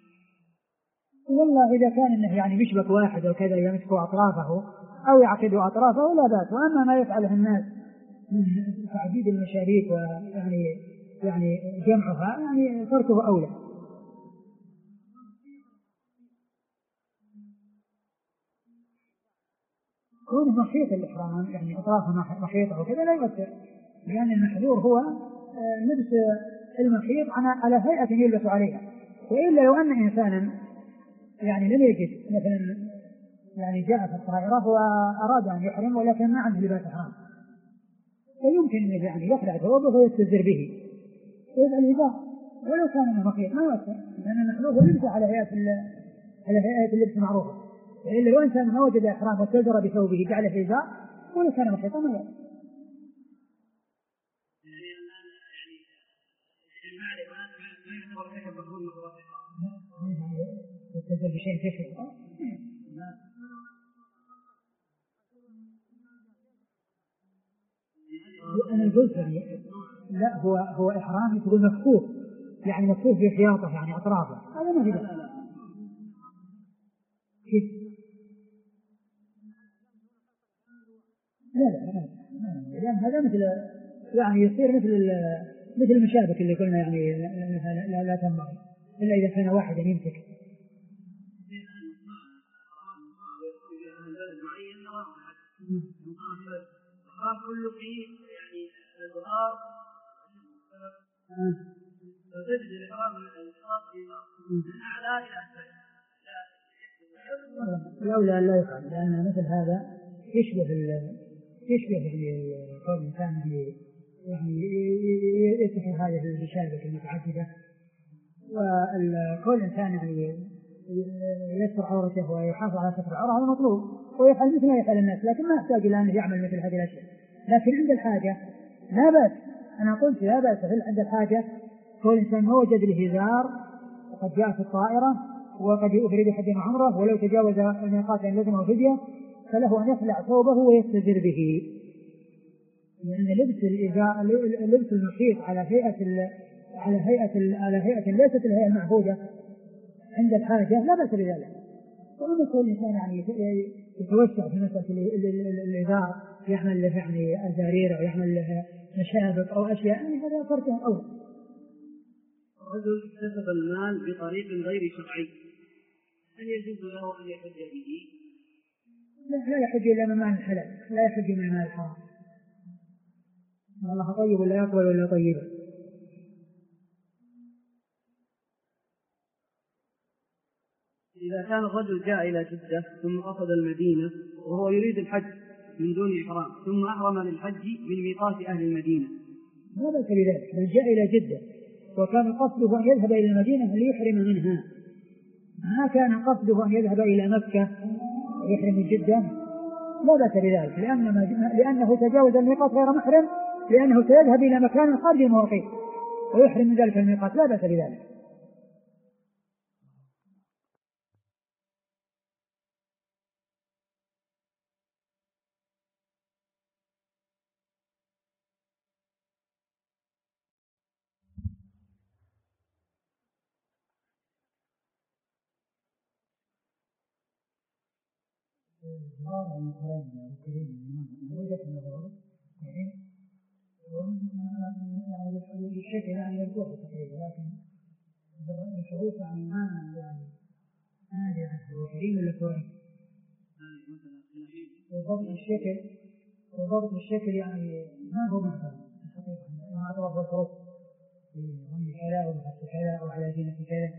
والله إذا كان إنه يعني يشبك واحد أو كذا يمسك أطرافه أو يعقد أطرافه لا بأس. وأما ما يفعله الناس من تعديد المشابيك يعني جمعها يعني تركه أولى. كونه مخيط الإحرام يعني أطرافه مخيطة وكذا لا يؤثر، لأن المحذور هو لبس المخيط على هيئة يلبس عليها. وإلا لو أن إنسانا يعني لم يجد مثلا يعني جاء في الطائرة وأراد أن يحرم ولكن ما عنده لباس إحرام، فيمكن أن يعني يخلع ثوبه ويستزر به ويفعل الإزار ولو كان مخيط ما يؤثر، لأن المحذور هو لبس على هيئة اللبس المعروفة. إلا لو إنسان ما وجد إحرام وتزر بثوبه جعله في إزار ولو كان مخيطا ما يؤثر. يتصل بشيء كثير. أنا قلت يعني لا هو إحرام يقول مفكوك، يعني مفكوك في خياطة يعني أطرافه، هذا ما في داعي. لا لأن هذا مثل يعني يصير مثل المشابك اللي قلنا يعني لا تنبغي إلا إذا كان واحدا يمسك. كل فيه يعني الظهار فتجد الإحرام من الإحرام من أعلى إلى أسفل. الأولى لا يفعل، لأن مثل هذا يشبه قول الإنسان يعني يتخذ هذه المشابك المتعددة. وكل إنسان يعني يستر عورته ويحافظ على ستر العورة هذا مطلوب، ويفعل مثل ما يفعل الناس، لكن ما يحتاج إلى أن يعمل مثل هذه الأشياء. لكن عند الحاجة لا بأس، أنا قلت لا بأس عند الحاجة. كل إنسان ما وجد له إزار وقد جاء في الطائرة وقد يريد حج عمره ولو تجاوز الميقات أن لزمه فدية فله أن يخلع ثوبه ويستزر به، لأن لبس المخيط على هيئة ليست الهيئة المعهودة عند الحاجة لا بأس بذلك. وأما كل إنسان يعني يتوسع في مسألة الإزار يعمل له يعني أزارير أو يعمل له مشابك أو أشياء يعني هذا فرقه أول. رجل اكتسب المال بطريق غير شرعي هل يجوز له أن يحج به؟ لا يحج إلا من مال الحلال، لا يحج من مال الحرام. الله طيب لا يقبل إلا طيبا. إذا كان الرجل جاء إلى جدة ثم قصد المدينة وهو يريد الحج من دون إحرام ثم أحرم للحج من ميقات أهل المدينة لا بأس بذلك. من جاء إلى جدة وكان قصده أن يذهب إلى المدينة ليحرم منها، ما كان قصده أن يذهب إلى مكة ويحرم من جدة، لا بأس بذلك، لأنه تجاوز الميقات غير محرم، لأنه سيذهب إلى مكان خارج المواقيت ويحرم من ذلك الميقات، لا بأس بذلك. الظاهر من قريبنا وكريم من وجهة النظر يعني الشكل يعني يرجوه تقريبا، لكن الشروط يعني ما يعني كريم ولا كريم وضبط الشكل يعني ما هو مثلا ما أطلب الفرص في ضمن كذا وبحث كذا أو على دينة كذا.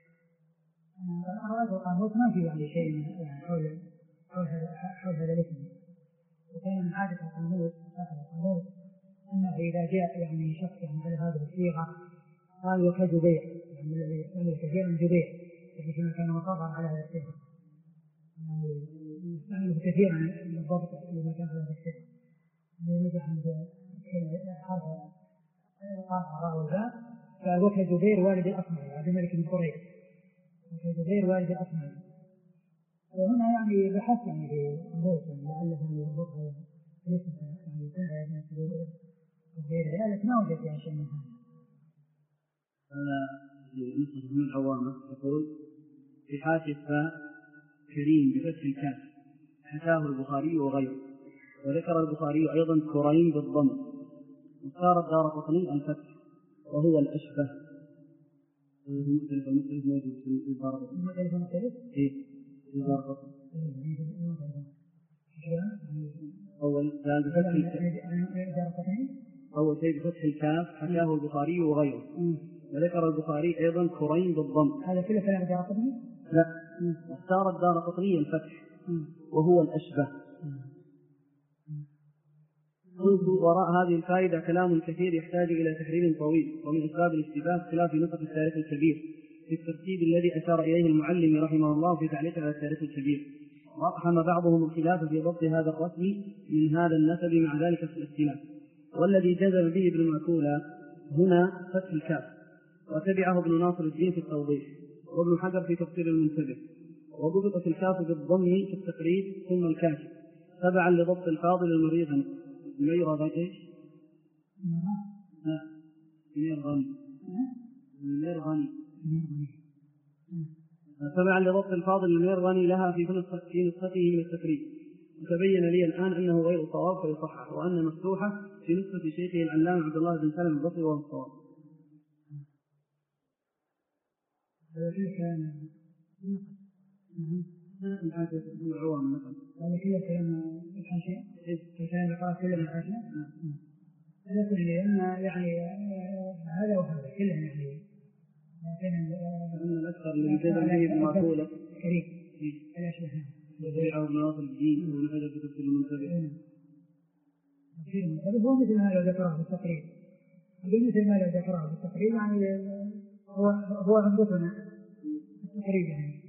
أنا القانون ما في يعني شيء يعني حول هذا الاسم. وكان من عادة القانون أنه إذا جاء يعني شخص يعني على هذه الصيغة قال وكجبير، يعني الذي يستعمل كثيرا جبير يعني فيما كان مقرر على هذا الصيغة، يعني يستعمله كثيرا بالضبط لما كان على هذا الصيغة، يجي عند حرف قاف راء وباء فوكجبير والد الأصمعي عبد الملك بن قريب، وكجبير والد الأصمعي. وهنا يعني بحث يعني في النوت يعني لعله يربطها الاسم يعني يكون هذا السبب وغير ذلك ما وجد يعني شيء من هذا. هذا لنصف من العوامة يقول في حاشية فاء كريم بفتح الكاف حكاه البخاري وغيره، وذكر البخاري أيضا كريم بالضم، واختار الدارقطني الفتح وهو الأشبه. المختلف موجود في الدارقطني. أول شيء بفتح الكاف حكاه البخاري وغيره، وذكر البخاري أيضا كريم بالضم. هذا كله كلام الدارقطني؟ لا، اختار الدارقطني الفتح وهو الأشبه. قلت وراء هذه الفائدة كلام كثير يحتاج إلى تحرير طويل، ومن أسباب الاشتباه خلاف نسخ التاريخ الكبير في الترتيب الذي أشار إليه المعلم رحمه الله في تعليق على التاريخ الكبير، وأقحم بعضهم الخلاف في ضبط هذا الرسم من هذا النسب مع ذلك في الاختلاف، والذي جزم به ابن مأكولة هنا فتح الكاف، وتبعه ابن ناصر الدين في التوضيح، وابن حجر في تفسير المنتبه، وضبطت الكاف بالضم في التقريب ثم الكاشف تبعا لضبط الفاضل المريغني تبعا لضبط الفاضل المرغني لها في نسخته من التقريب، وتبين لي الآن أنه غير صواب فيصحح، وأن مفتوحة في نسخة شيخه العلامة عبد الله بن سلم البصري وهو الصواب. هذا كله كلام الحاشية، كلام يقال كله من الحاشية. لكن يعني هذا وهذا كله يعني لكن الأكثر اللي جزم به ابن مأكولة كريم الأشبه وتبعه ابن ناصر الدين وابن حجر في تفسير المنتبه. هو مثل ما لو ذكره في التقريب، مثل ما لو ذكره في التقريب يعني هو عمدتنا التقريب يعني.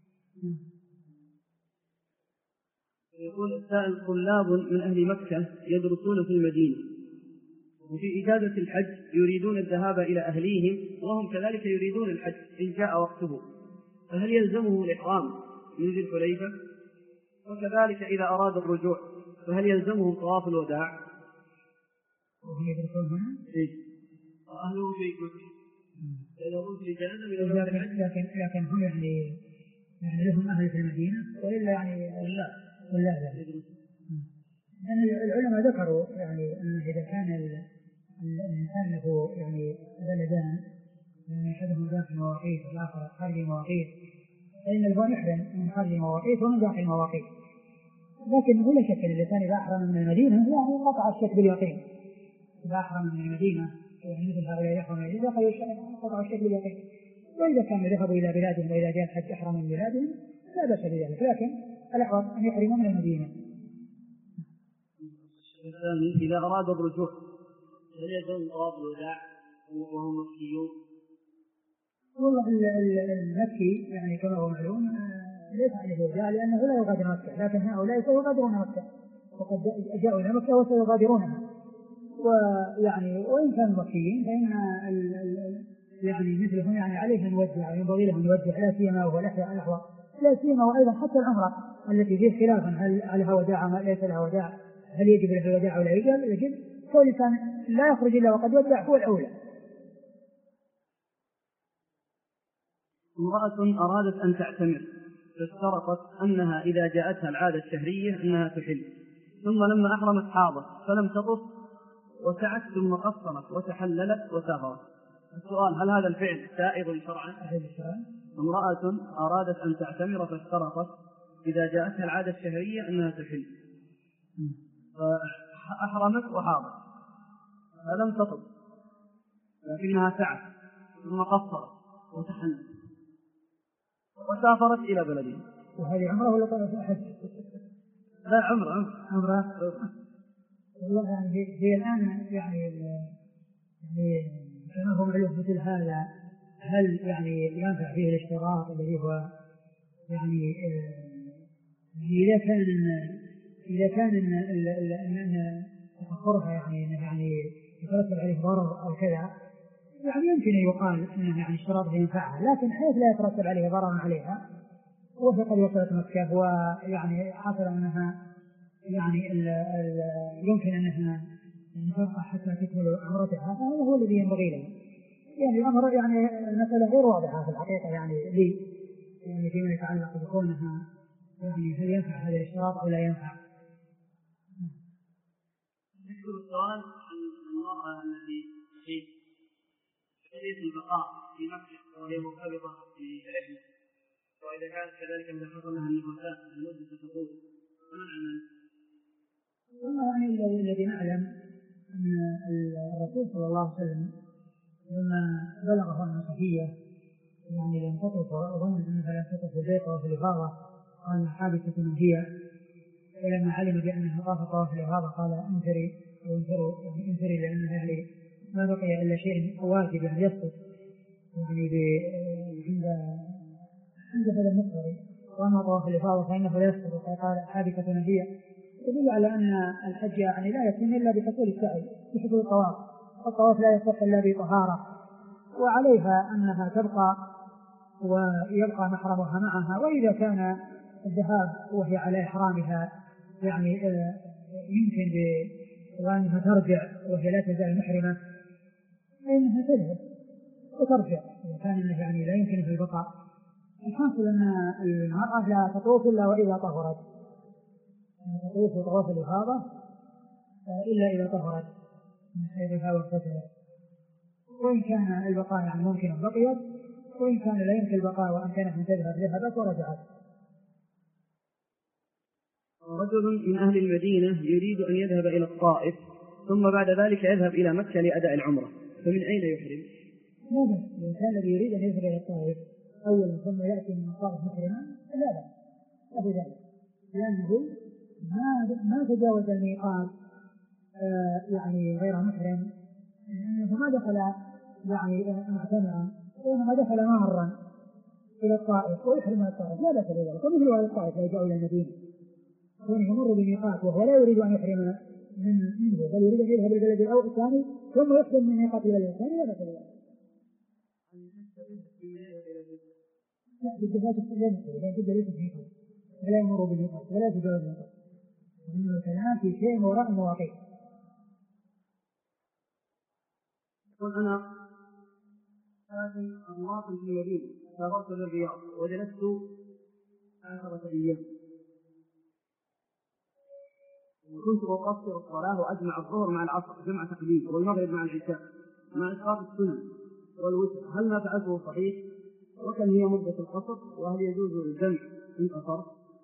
يقول السائل طلاب من أهل مكة يدرسون في المدينة وفي إجازة الحج يريدون الذهاب إلى أهليهم وهم كذلك يريدون الحج إن جاء وقته، فهل يلزمه الإحرام من ذي الحليفة؟ وكذلك إذا أراد الرجوع فهل يلزمهم طواف الوداع؟ وهم يدرسون هنا؟ وأهله في مكة إذا قلت لجنة لكن هم يعني لهم أهل في المدينة وإلا يعني ولا لأن العلماء ذكروا يعني أن إذا كان الإنسان له يعني بلدان يعني أحدهم داخل مواقيت والآخر خارج مواقيت، فإن البون يحرم من خارج مواقيت ومن داخل مواقيت، لكن ولا شك أن الإنسان إذا أحرم من المدينة يعني قطع الشك باليقين، إذا أحرم من المدينة يعني مثل هؤلاء يحرم من المدينة قطع الشك باليقين، وإذا كانوا ذهبوا إلى بلادهم وإذا جاء الحج أحرم من بلادهم لا بأس بذلك، لكن الأحوط أن يحرموا من المدينة. الثاني إذا أراد الرجوع هل يجوز طواف الوداع وهم مكيون؟ والله المكي يعني كما هو معلوم ليس عليه وداع لأنه لا يغادر مكة، لكن هؤلاء سيغادرون مكة وقد جاءوا إلى مكة وسيغادرونها. ويعني وإن كانوا مكيين فإن يعني مثلهم يعني عليه أن يودع وينبغي له أن يودع، لا سيما وهو الأحوط، لا سيما وأيضا حتى العمرة التي فيه خلاف هل عليها وداع أم ليس لها وداع، هل يجب له الوداع أو لا يجب، كل إنسان لا يخرج إلا وقد ودع هو الأولى. امرأة أرادت أن تعتمر فاشترطت أنها إذا جاءتها العادة الشهرية أنها تحل، ثم لما أحرمت حاضت فلم تطف وسعت ثم قصرت وتحللت وسافرت. السؤال: هل هذا الفعل سائغ شرعا؟ امرأة أرادت أن تعتمر فاشترطت إذا جاءتها العادة الشهرية أنها تحل، فأحرمت وحاضت فلم تطف لكنها سعت ثم قصرت وتحللت وسافرت إلى بلدها. وهذه عمره ولا طلب حج؟ لا، عمره. والله يعني هي الآن يعني كما هو معلوم مثل هذا، هل يعني ينفع فيه الاشتراط الذي هو يعني إذا كان أن تأخرها يعني يترتب عليه ضرر أو كذا، يعني يمكن أن يقال أنه يعني اشتراطه ينفعها، لكن حيث لا يترتب عليه ضرر عليها وقد وصلت مكة ويعني حصل أنها يعني يمكن أنها تبقى حتى تكمل عمرتها، فهذا هو الذي ينبغي له. يعني الأمر يعني المسألة غير واضحة في الحقيقة يعني يعني فيما يتعلق بكونها يعني هل ينفع هذا الاشتراط أو لا ينفع. يذكر السؤال عن المرأة التي تحيط بقضية البقاء في مكة وهي مرتبطة برحلة، وإذا كانت كذلك إذا حصل لها النفساء المدة تطول فمن عمل؟ والله يعني الذي نعلم أن الرسول صلى الله عليه وسلم لما بلغه أن صفية يعني لم تطف وظن أنها لم تطف في البيت وفي الإفاضة قال حادثة هي، ولما علم بأنها طافت طواف الإفاضة قال انفري لأنه يعني ما بقي إلا شيء واجب يعني يسقط يعني عند هذا المقدار، وأما طواف الإفاضة فإنه لا يسقط. قال حادثة هي يدل على أن الحج يعني لا يتم إلا بحصول السعي بحصول الطواف، والطواف لا يصح إلا بطهارة، وعليها أنها تبقى ويبقى محرمها معها. وإذا كان الذهاب وهي على إحرامها يعني يمكن بأنها ترجع وهي لا تزال محرمة فإنها تذهب وترجع، إذا كان يعني لا يمكن في البقاء. الحاصل أن المرأة لا تطوف إلا وإذا طهرت، تطوف طواف الإفاضة إلا إذا طهرت من حيضها واغتسلت، وإن كان البقاء يعني ممكن بقيت، وإن كان لا يمكن البقاء وأمكنت أن تذهب ذهبت ورجعت. رجل من أهل المدينة يريد أن يذهب إلى الطائف ثم بعد ذلك يذهب إلى مكة لأداء العمرة، فمن أين يحرم؟ لا، الإنسان الذي يريد أن يذهب إلى الطائف أولا ثم يأتي من الطائف محرما لا بذلك، لأنه ما تجاوز الميقات يعني غير محرم، لأنه ما دخل يعني معتمرا، وإنما دخل مارا إلى الطائف ويحرم من الطائف لا بأس بذلك. ومثل هذا الطائف لا يجاء إلى المدينة كونه يمر بميقات وهو لا يريد أن يحرم منه بل يريد أن يذهب البلد الثاني ثم يحرم من ميقات إلى البلد الثاني لا بأس بذلك. لا بالدفاع لا نقول لأن جدا ليس ميقات ولا يمر بميقات ولا يتجاوز الميقات، وإنما الكلام في شيء وراء المواقيت. يقول أنا هذه المواطن في المدينة سافرت للرياض وجلست 10 أيام وكنت أقصر الصلاة وأجمع الظهر مع العصر جمع تقليد والمغرب مع العشاء مع إسقاط السنة والوتر، هل ما فعلته صحيح؟ وكم هي مدة القصر؟ وهل يجوز الجمع في قصر؟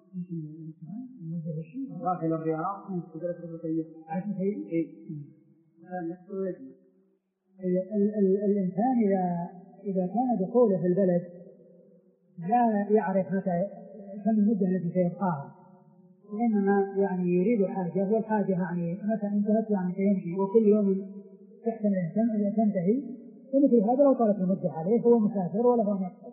داخل الرياض وجلست 10 أيام. 10 أيام؟ كان يحصل يجمع. الإنسان إذا كان دخوله في البلد لا يعرف متى كم المدة التي سيبقاها، وإنما يعني يريد حاجة، والحاجة يعني متى انتهت يعني سيمشي، وكل يوم تحتمل أن تنتهي، ومثل هذا لو طالت المدة عليه هو مسافر ولا هو مقصد.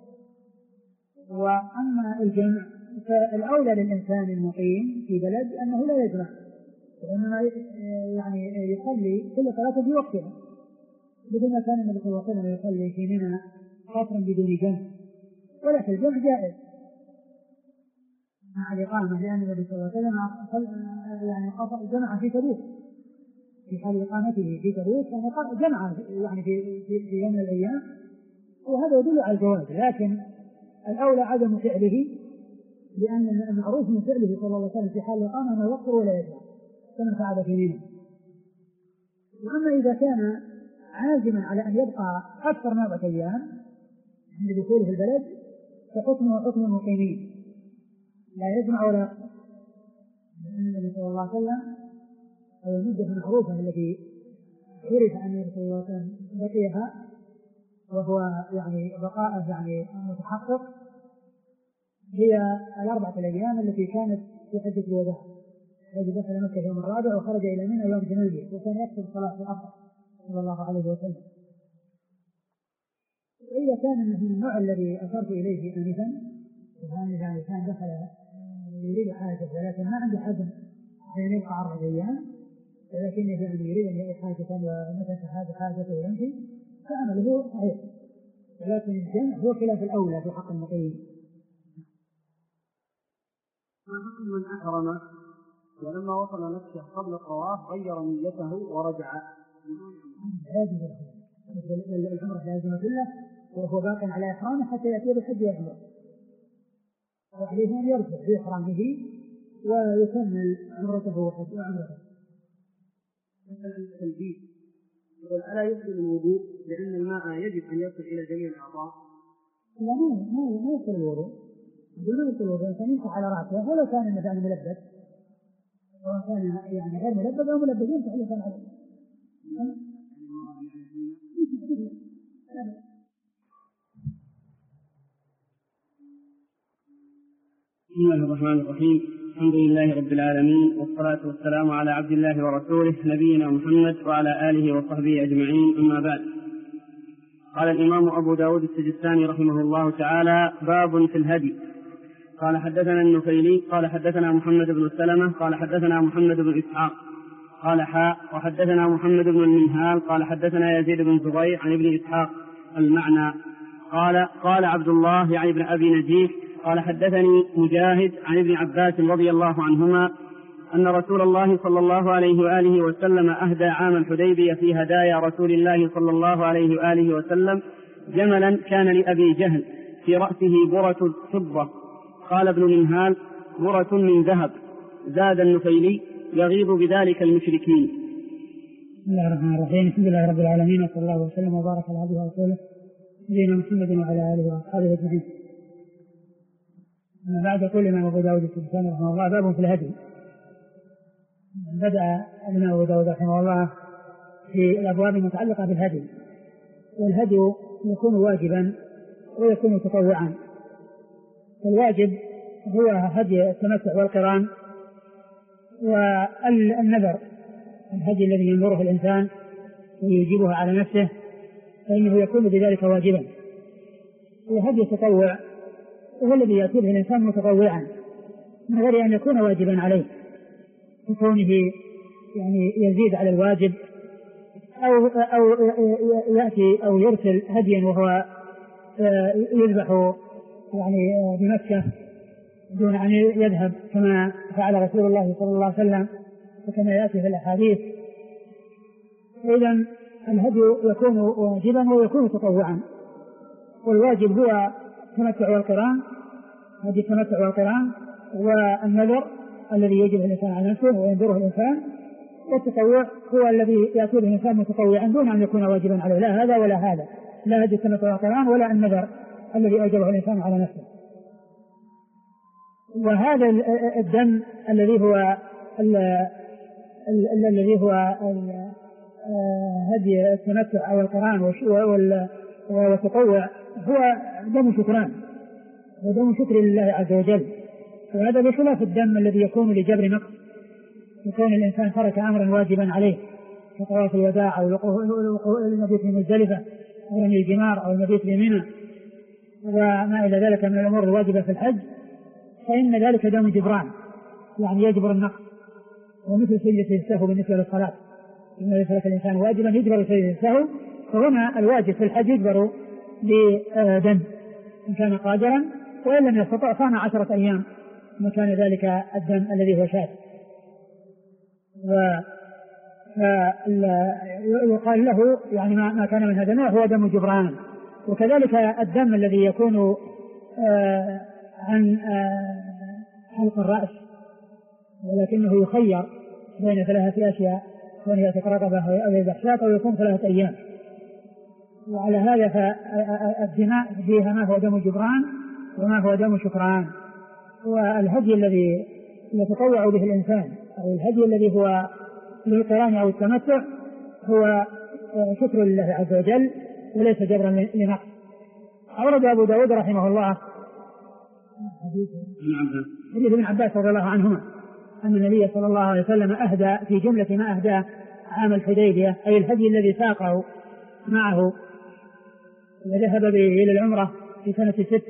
وأما الجمع فالأولى للإنسان المقيم في بلد أنه لا يجمع، وإنما يعني يصلي كل صلاة في وقتها، مثل ما كان النبي صلى الله عليه وسلم يصلي في منى قصرا بدون جمع، ولكن الجمع جائز مع الإقامة، لأن النبي صلى الله عليه وسلم يعني جمع في تبوك في حال إقامته في تبوك، يعني جمع يعني في يوم من الأيام، وهذا يدل على الجواز. لكن الأولى عدم فعله، لأن المعروف من فعله صلى الله عليه وسلم في حال الإقامة أنه يقصر ولا يجمع كما فعل في منى. وأما إذا كان عازما على أن يبقى أكثر من 4 أيام عند دخوله في البلد فحكمه حكم المقيمين، لا يجمع ولا يقصر، لأن النبي صلى الله عليه وسلم أو المدة المعروفة التي عرف أن النبي صلى الله عليه وسلم بقيها وهو يعني بقاء يعني متحقق هي 4 الأيام التي كانت في حجة الوداع، الذي دخل مكة يوم 4 وخرج إلى منى يوم 8، وكان يقصد صلاة العصر صلى الله عليه وسلم. وإذا كان من النوع الذي أشرت إليه آنفا، يعني كان دخل يريد حاجة ولكن ما عنده حزم حين يبقى 4 أيام، ولكن يعني يريد أن يأتي حاجة ومتى هذا حاجته ويمشي، فعمله صحيح، ولكن الجمع هو خلاف الأولى في حق المقيم. من أحرم ولما وصل نفسه قبل الطواف غير نيته ورجع، هذه العمرة لازمة له وهو باق على إحرامه حتى يأتي بالحج والعمرة، وعليه أن يرجع في إحرامه ويكمل عمرته وعمرته. مثلا التلبيس يقول ألا يبطل الوضوء لأن الماء يجب أن يصل إلى جميع الأعضاء؟ لا، ما يصل الوضوء، ما يصل الوضوء، الإنسان يمسح على رأسه ولو كان المكان ملبس، سواء كان يعني غير ملبس أو ملبس يمسح الإنسان عليه. بسم الله الرحمن الرحيم، الحمد لله رب العالمين، والصلاة والسلام على عبد الله ورسوله نبينا محمد وعلى آله وصحبه أجمعين، أما بعد. قال الإمام أبو داود السجستاني رحمه الله تعالى: باب في الهدي. قال حدثنا النفيلي قال حدثنا محمد بن سلمة قال حدثنا محمد بن إسحاق قال وحدثنا محمد بن المنهال قال حدثنا يزيد بن زبير عن ابن إسحاق المعنى قال عبد الله يعني ابن أبي نجيح قال حدثني مجاهد عن ابن عباس رضي الله عنهما أن رسول الله صلى الله عليه وآله وسلم أهدى عام الحديبية في هدايا رسول الله صلى الله عليه وآله وسلم جملا كان لأبي جهل في رأسه برة فضة. قال ابن منهال: برة من ذهب. زاد النفيلي: يغيظ بذلك المشركين. بسم الله الرحمن الرحيم، الحمد لله رب العالمين، وصلى الله وسلم وبارك على عبده ورسوله نبينا محمد وعلى آله وأصحابه أجمعين. بعد كل الإمام أبو داود السجستاني رحمه الله باب في الهدي. بدأ الإمام أبو داود رحمه الله في الأبواب المتعلقة بالهدي، والهدي يكون واجبا ويكون تطوعا. الواجب هو هدي التمتع والقران والنذر، الهدي الذي ينذره الإنسان ويجيبه على نفسه فإنه يكون بذلك واجبا. وهدي التطوع هو الذي يأتيه الإنسان متطوعا من غير أن يكون واجبا عليه، بكونه يعني يزيد على الواجب أو يأتي أو يرسل هديا وهو يذبح يعني بمكة دون أن يذهب كما فعل رسول الله صلى الله عليه وسلم وكما يأتي في الأحاديث. إذن الهدي يكون واجبا ويكون تطوعا، والواجب هو التمتع والقران، هدي التمتع والقران، والنذر الذي يجب الإنسان على نفسه وينذره الإنسان، والتطوع هو الذي يأتي الإنسان متطوعا دون أن يكون واجبا عليه، لا هذا ولا هذا، لا هدي التمتع والقران ولا النذر الذي أوجبه الإنسان على نفسه. وهذا الدم الذي هو هدي التمتع أو القران وتطوع هو دم شكران، ودم شكر لله عز وجل، وهذا بخلاف الدم الذي يكون لجبر نقص، يكون الإنسان ترك أمرا واجبا عليه كطواف الوداع أو المبيت في مزدلفة أو رمي الجمار أو المبيت في منى وما إلى ذلك من الأمور الواجبة في الحج، فإن ذلك دم جبران، يعني يجبر النقص، ومثل سجدة السهو بالنسبة للصلاة، إن يترك الإنسان واجبا يجبر سجدة السهو، فهنا الواجب في الحج يجبر بدم إن كان قادرا، وإن لم يستطع صام 10 أيام مكان ذلك الدم الذي هو شاذ. ويقال له يعني ما كان من هذا النوع هو دم جبران. وكذلك الدم الذي يكون عن حلق الرأس ولكنه يخير بين 3 أشياء، وهي يعتق رقبة أو يذبح شاة أو يصوم 3 أيام، وعلى هذا فالدماء فيها ما هو دم جبران وما هو دم شكران. والهدي الذي يتطوع به الإنسان أو الهدي الذي هو للقران أو التمتع هو شكر لله عز وجل وليس جبرا لنقص. أورد أبو داود رحمه الله حديث ابن عباس رضي الله عنهما أن النبي صلى الله عليه وسلم أهدى في جملة ما أهدى عام الحديبية، أي الهدي الذي ساقه معه وذهب به إلى العمرة في سنة 6،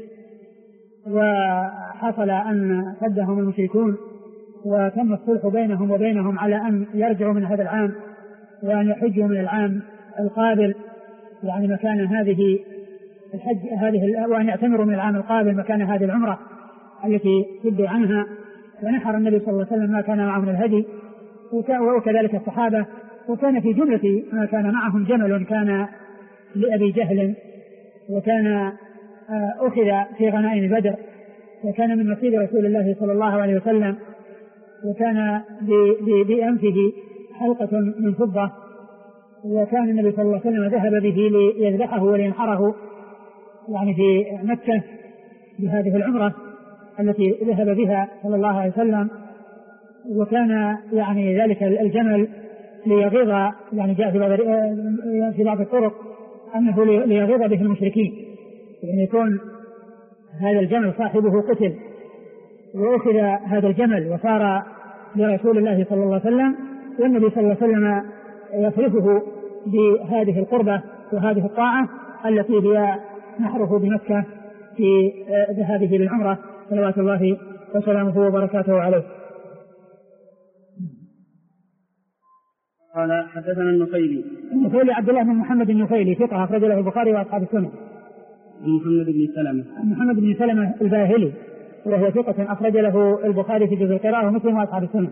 وحصل أن صدهم المشركون وتم الصلح بينهم وبينهم على أن يرجعوا من هذا العام وأن يحجوا من العام القابل، يعني مكان هذه الحج وأن يعتمروا من العام القابل مكان هذه العمرة التي سدوا عنها. ونحر النبي صلى الله عليه وسلم ما كان معه من الهدي، وكذلك الصحابة. وكان في جملة ما كان معهم جمل كان لأبي جهل، وكان أخذ في غنائم بدر، وكان من نصيب رسول الله صلى الله عليه وسلم، وكان بأنفه حلقة من فضة، وكان النبي صلى الله عليه وسلم ذهب به ليذبحه ولينحره يعني في مكة بهذه العمرة التي ذهب بها صلى الله عليه وسلم. وكان يعني ذلك الجمل ليغيظ، يعني جاء في بعض الطرق أنه ليغيظ به المشركين، يعني يكون هذا الجمل صاحبه قتل وأخذ هذا الجمل وصار لرسول الله صلى الله عليه وسلم، والنبي صلى الله عليه وسلم يصرفه بهذه القربة وهذه الطاعة التي هي نحره بمكة في ذهابه للعمرة صلوات الله وسلامه وبركاته عليه. قال حدثنا النفيلي عبد الله بن محمد النفيلي ثقة أخرج له البخاري وأصحاب السنن. محمد بن سلمة الباهلي وهو ثقة أخرج له البخاري في جزء القراءة ومسلم وأصحاب السنن.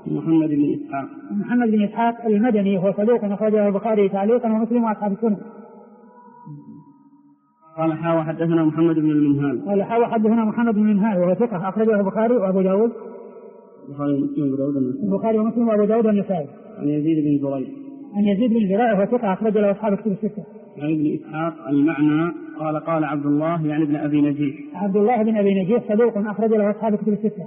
محمد بن إسحاق المدني هو صدوق أخرج له البخاري تعليقا ومسلم وأصحاب السنن. قال حاوى حدثنا محمد بن المنهال وهو ثقة أخرج له البخاري وأبو داود ومسلم وأبو داود والنسائي. عن يزيد بن زريع وهو ثقة أخرج له أصحاب الكتب الستة. عن ابن إسحاق المعنى قال عبد الله يعني ابن أبي نجيح. عبد الله بن أبي نجيح صدوق أخرج له أصحاب الكتب الستة.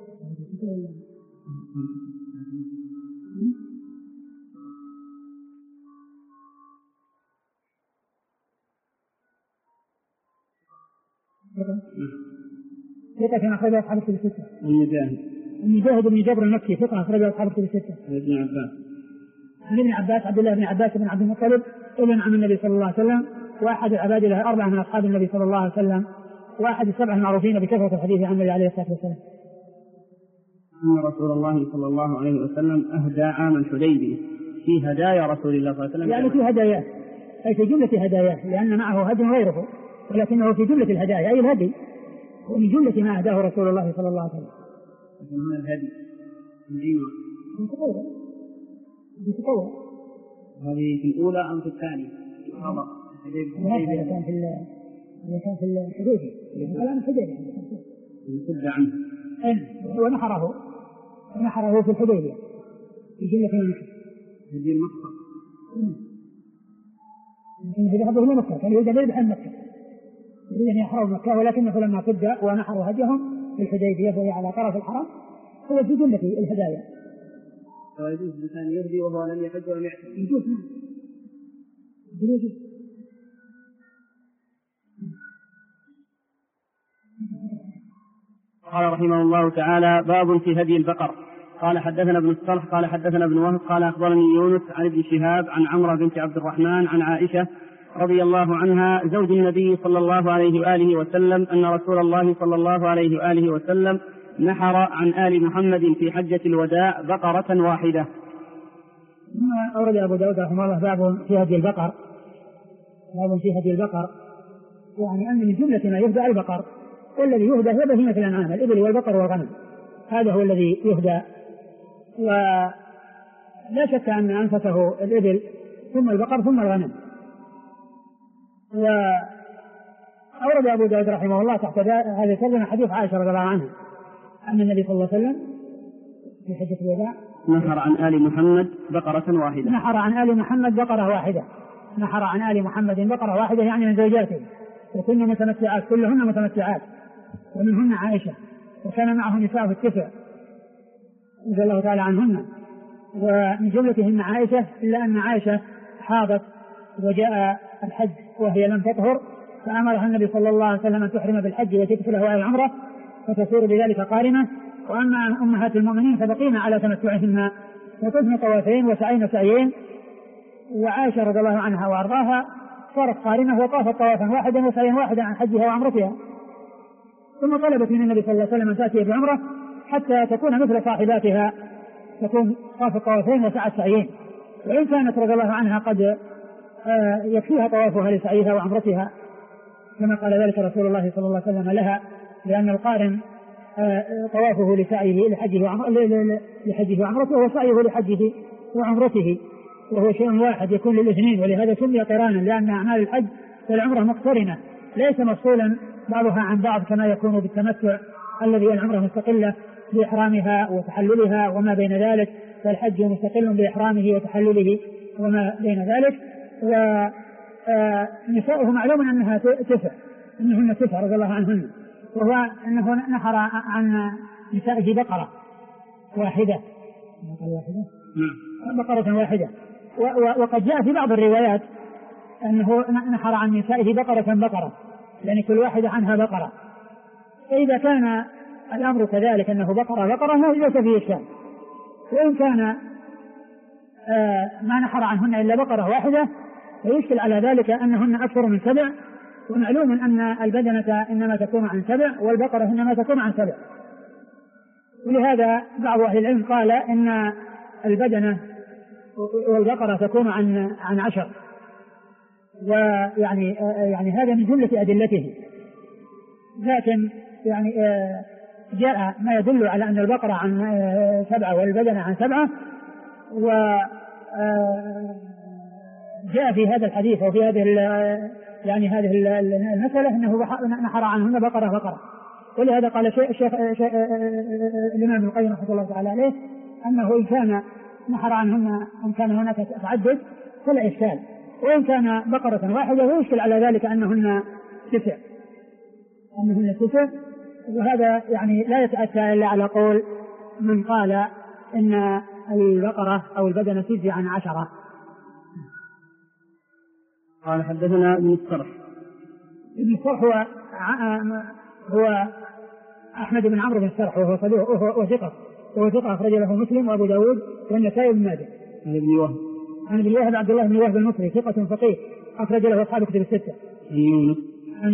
ثقة أخرج له أصحاب الكتب الستة. المجاهد بن جبر النكي ثقة أخرج له أصحاب الكتب الستة. عن ابن عباس عبد الله بن عباس بن عبد المطلب ابن عم النبي صلى الله عليه وسلم، وأحد العباد له 4 من أصحاب النبي صلى الله عليه وسلم، وأحد 7 المعروفين بكثرة الحديث عن النبي عليه الصلاة والسلام. أن رسول الله صلى الله عليه وسلم أهدى عام الحديبية في هدايا رسول الله صلى الله عليه وسلم، يعني في هداياه أي في جملة هداياه، لأن معه هدي غيره ولكنه في جملة الهدايا أي الهدي ومن جملة ما أهداه رسول الله صلى الله عليه وسلم. من الهدي بتطور هذه في الأولى أم في الثانية؟ هذا كان في الحديبية الآن الحديبية يسد عنه ونحره في الحديبية في جملة المكة. هذه المكة إذا ذهبوا إلى مكة كان يريد أن يذبح مكة، يريد أن يحرروا مكة، ولكنه لما صد ونحروا هديهم في الحديبية وهي على طرف الحرم هو في جملة الهدايا. ويجوز الإنسان يهدي وهو لم يحج ولم يعتمر؟ يجوز. قال رحمه الله تعالى: باب في هدي البقر. قال حدثنا ابن الصلح قال حدثنا ابن وهب قال أخبرني يونس عن ابن شهاب عن عمرة بنت عبد الرحمن عن عائشة رضي الله عنها زوج النبي صلى الله عليه وآله وسلم أن رسول الله صلى الله عليه وآله وسلم نحر عن آل محمد في حجة الوداع بقرة واحدة. أورد أبو داود رحمه الله باب في هدي البقر. باب في هدي البقر يعني أن من جملة ما يهدى البقر، والذي يهدى هو بهيمة الأنعام الإبل والبقر والغنم، هذا هو الذي يهدى. ولا شك أن أنفسه الإبل ثم البقر ثم الغنم. وأورد أبو داود رحمه الله تحت هذه الترجمة حديث عائشة رضي الله عنها أن النبي صلى الله عليه وسلم في حجة الوداع نحر عن آل محمد بقرة واحدة. نحر عن آل محمد بقرة واحدة. نحر عن آل محمد بقرة واحدة يعني من زوجاته، وكن متمتعات، كلهن متمتعات، ومنهن عائشة، وكان معه نساء التسع رضي الله تعالى عنهن، ومن جملتهن عائشة، إلا أن عائشة حاضت وجاء الحج وهي لم تطهر، فأمرها النبي صلى الله عليه وسلم أن تحرم بالحج وتدخله على العمرة فتصير بذلك قارنة. وأما أمهات المؤمنين فبقين على تمتعهن وطفن طوافين وسعين سعيين، وعائشة رضي الله عنها وأرضاها صارت قارنة وطافت طوافا واحدا وسعيا واحدا عن حجها وعمرتها، ثم طلبت من النبي صلى الله عليه وسلم أن تأتي بعمرة حتى تكون مثل صاحباتها، تكون طافت طوافين وسعت سعيين. وإن كانت رضي الله عنها قد يكفيها طوافها لسعيها وعمرتها كما قال ذلك رسول الله صلى الله عليه وسلم لها، لأن القارن طوافه لسعيه لحجه وعمرته، وسعيه لحجه وعمرته، وهو شيء واحد يكون للاثنين، ولهذا سمي قرانا، لأن أعمال الحج والعمرة مقترنة ليس مفصولا بعضها عن بعض كما يكون بالتمتع الذي العمرة مستقلة بإحرامها وتحللها وما بين ذلك، فالحج مستقل بإحرامه وتحلله وما بين ذلك. ونساؤه معلوم أنها تسع، أنهن تسع رضي الله عنهن، وهو أنه نحر عن نسائه بقرة واحدة، بقرة واحدة. وقد جاء في بعض الروايات أنه نحر عن نسائه بقرة، يعني كل واحدة عنها بقرة. فإذا كان الأمر كذلك أنه بقرة ليس فيه إشكال، وإن كان ما نحر عنهن إلا بقرة واحدة فيشكل على ذلك أنهن أكثر من 7، ومعلوم أن البدنة إنما تكون عن 7 والبقرة إنما تكون عن 7. ولهذا بعض أهل العلم قال إن البدنة والبقرة تكون عن 10، ويعني هذا من جملة أدلته. لكن يعني جاء ما يدل على أن البقرة عن 7 والبدنة عن 7، وجاء في هذا الحديث وفي هذه هذه المسألة أنه نحر عنهن بقرة. ولهذا قال الشيخ الإمام ابن القيم رحمه الله تعالى عليه أنه إن كان نحر عنهن إن كان هناك تعدد فلا إشكال، وإن كان بقرة واحدة فيشكل على ذلك أنهن 9. وهذا يعني لا يتأتى إلا على قول من قال إن البقرة أو البدنة تجزي عن 10. قال حدثنا ابن الصرح. ابن الصرح هو أحمد بن عمرو بن الصرح، وهو ثقة أخرج له مسلم وأبو داود والنسائي بن ماجه. عن ابن وهب عبد الله بن وهب المصري ثقة فقيه أخرج له أصحاب كتب الستة. عن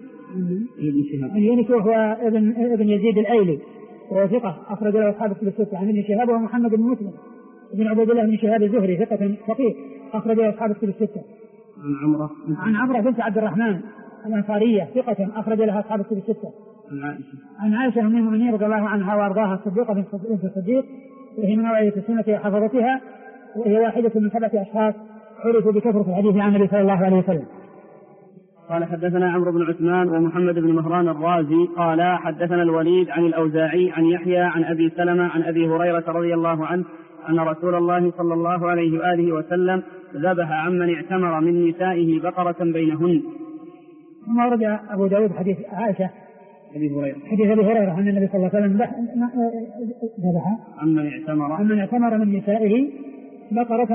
يونس وهو ابن يزيد الأيلي وهو ثقة أخرج له أصحاب كتب الستة. عن ابن شهاب وهو محمد بن مسلم ابن عبد الله بن شهاب الزهري ثقة فقيه أخرج له أصحاب كتب الستة. عن عمرة بنت عبد الرحمن الأنصارية ثقة أخرج لها أصحاب الكتب الستة. عن عائشة أم المؤمنين رضي الله عنها وأرضاها الصديقة بنت الصديق، وهي من نوعية السنة وحفظتها، وهي واحدة من 7 أشخاص عرفوا بكثرة الحديث عن النبي صلى الله عليه وسلم. قال حدثنا عمرو بن عثمان ومحمد بن مهران الرازي قال حدثنا الوليد عن الأوزاعي عن يحيى عن أبي سلمة عن أبي هريرة رضي الله عنه أن رسول الله صلى الله عليه وآله وسلم ذبح عمن اعتمر من نسائه بقرة بينهن. ثم ورد أبو داود حديث عائشة حديث أبي هريرة أن النبي صلى الله عليه وسلم ذبح عمن اعتمر من نسائه بقرة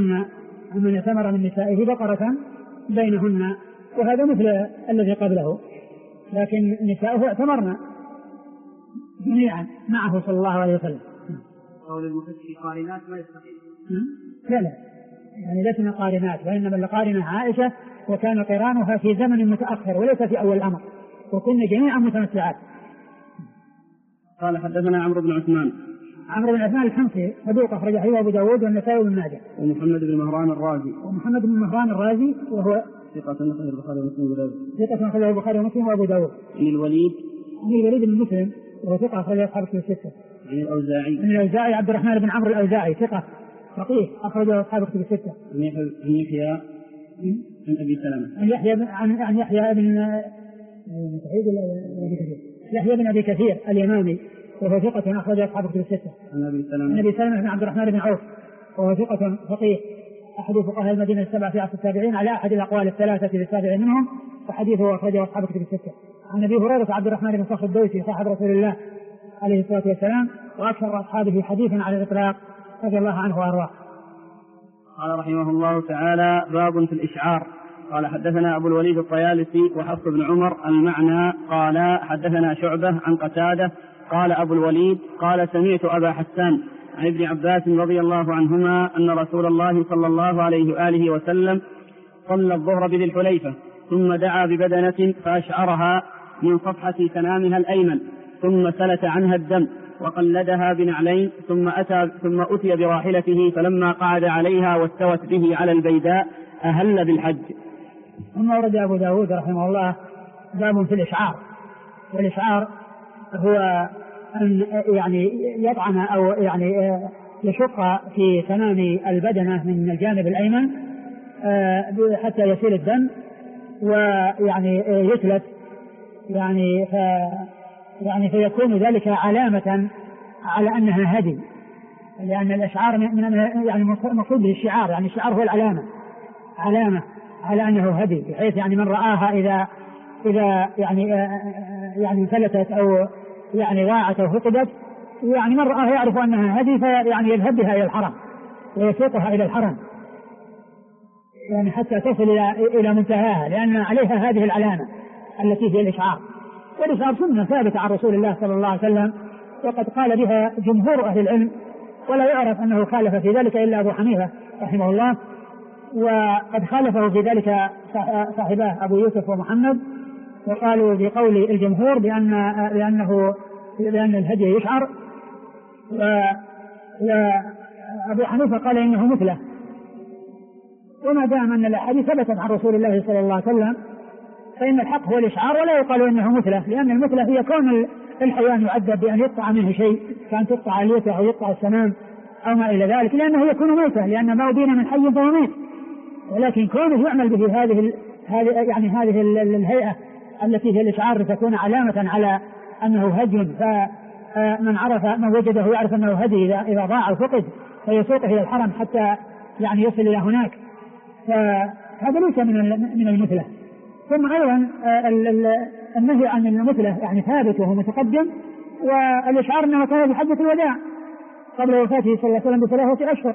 بينهن، وهذا مثل الذي قبله، لكن نساؤه اعتمرن جميعا معه صلى الله عليه وسلم. قول المفتي قارنات ما يستقيم. لا يعني لسنا قارنات، وإنما القارنة عائشة، وكان قرانها في زمن متأخر وليس في أول الأمر، وكنا جميعا متمتعات. قال حدثنا عمرو بن عثمان. عمرو بن عثمان الحمصي صدوق أخرج حديثه أبو داود والنسائي وابن ماجه. ومحمد بن مهران الرازي. ومحمد بن مهران الرازي وهو ثقة أخرجه البخاري ومسلم وأبو داود. ثقة أخرجه البخاري ومسلم وأبو داود. عن الوليد. عن الوليد بن مسلم وهو ثقة أخرجه أصحاب الكتب الستة. عن الأوزاعي. عن الأوزاعي عبد الرحمن بن عمرو الأوزاعي ثقة فقيه أخرجه أصحاب الكتب الستة. عن يحيى عن أبي سلمة. عن يحيى بن يحيى بن أبي كثير اليمامي وهو ثقة أخرج أصحاب الكتب الستة. عن أبي سلمة بن عبد الرحمن بن عوف وهو ثقة فقيه أحد فقهاء المدينة السبعة في عصر التابعين على أحد الأقوال الثلاثة للسابع منهم، وحديثه أخرجه أصحاب الكتب الستة. عن أبي هريرة عبد الرحمن بن صخر الدوسي صاحب رسول الله عليه الصلاة والسلام وأكثر أصحابه حديثا على الإطلاق رضي الله عنه وأرضاه. قال رحمه الله تعالى: باب في الإشعار. قال حدثنا أبو الوليد الطيالسي وحفص بن عمر المعنى. قال حدثنا شعبة عن قتادة قال أبو الوليد قال سمعت أبا حسان عن ابن عباس رضي الله عنهما أن رسول الله صلى الله عليه وآله وسلم صلى الظهر بذي الحليفة ثم دعا ببدنة فأشعرها من صفحة كنامها الأيمن ثم سلت عنها الدم وقلدها بنعلين ثم أتي براحلته فلما قعد عليها واستوت به على البيداء أهل بالحج. ثم ورد أبو داود رحمه الله باب في الإشعار. والإشعار هو أن يعني يطعن أو يعني يشق في كنام البدنة من الجانب الأيمن حتى يسيل الدم ويعني يثلث يعني فيكون ذلك علامة على أنها هدي، لأن الإشعار يعني مقصود به الشعار، يعني الشعار هو علامة على أنه هدي، بحيث يعني من رآها إذا يعني فلتت أو يعني ضاعت أو فقدت، يعني من رآها يعرف أنها هدي فيعني يذهب بها إلى الحرم ويسوقها إلى الحرم يعني حتى تصل إلى منتهاها، لأن عليها هذه العلامة التي هي الإشعار. والإشعار سنة ثابتة عن رسول الله صلى الله عليه وسلم، وقد قال بها جمهور أهل العلم، ولا يعرف أنه خالف في ذلك إلا أبو حنيفة رحمه الله، وقد خالفه في ذلك صاحباه أبو يوسف ومحمد، وقالوا بقول الجمهور بأن الهدي يشعر، وأبو حنيفة قال إنه مثله. وما دام أن الأحاديث ثبتت عن رسول الله صلى الله عليه وسلم فإن الحق هو الإشعار، ولا يقال إنه مثله، لأن المثله هي كون الحيوان يعذب بأن يقطع منه شيء، كان تقطع اليته أو يقطع السنام أو ما إلى ذلك، لأنه يكون ميتا، لأن ما أبين من حي فهو ميت. ولكن كونه يعمل به هذه الهيئة التي هي الإشعار لتكون علامة على أنه هدي، فمن عرف من وجده يعرف أنه هدي إذا ضاع أو فقد فيسوقه إلى الحرم حتى يعني يصل إلى هناك، فهذا ليس من المثلة. ثم أيضا النهي عن المثلة يعني ثابت وهو متقدم، والإشعار أنه كان بحجة الوداع قبل وفاته صلى الله عليه وسلم ب3 أشهر.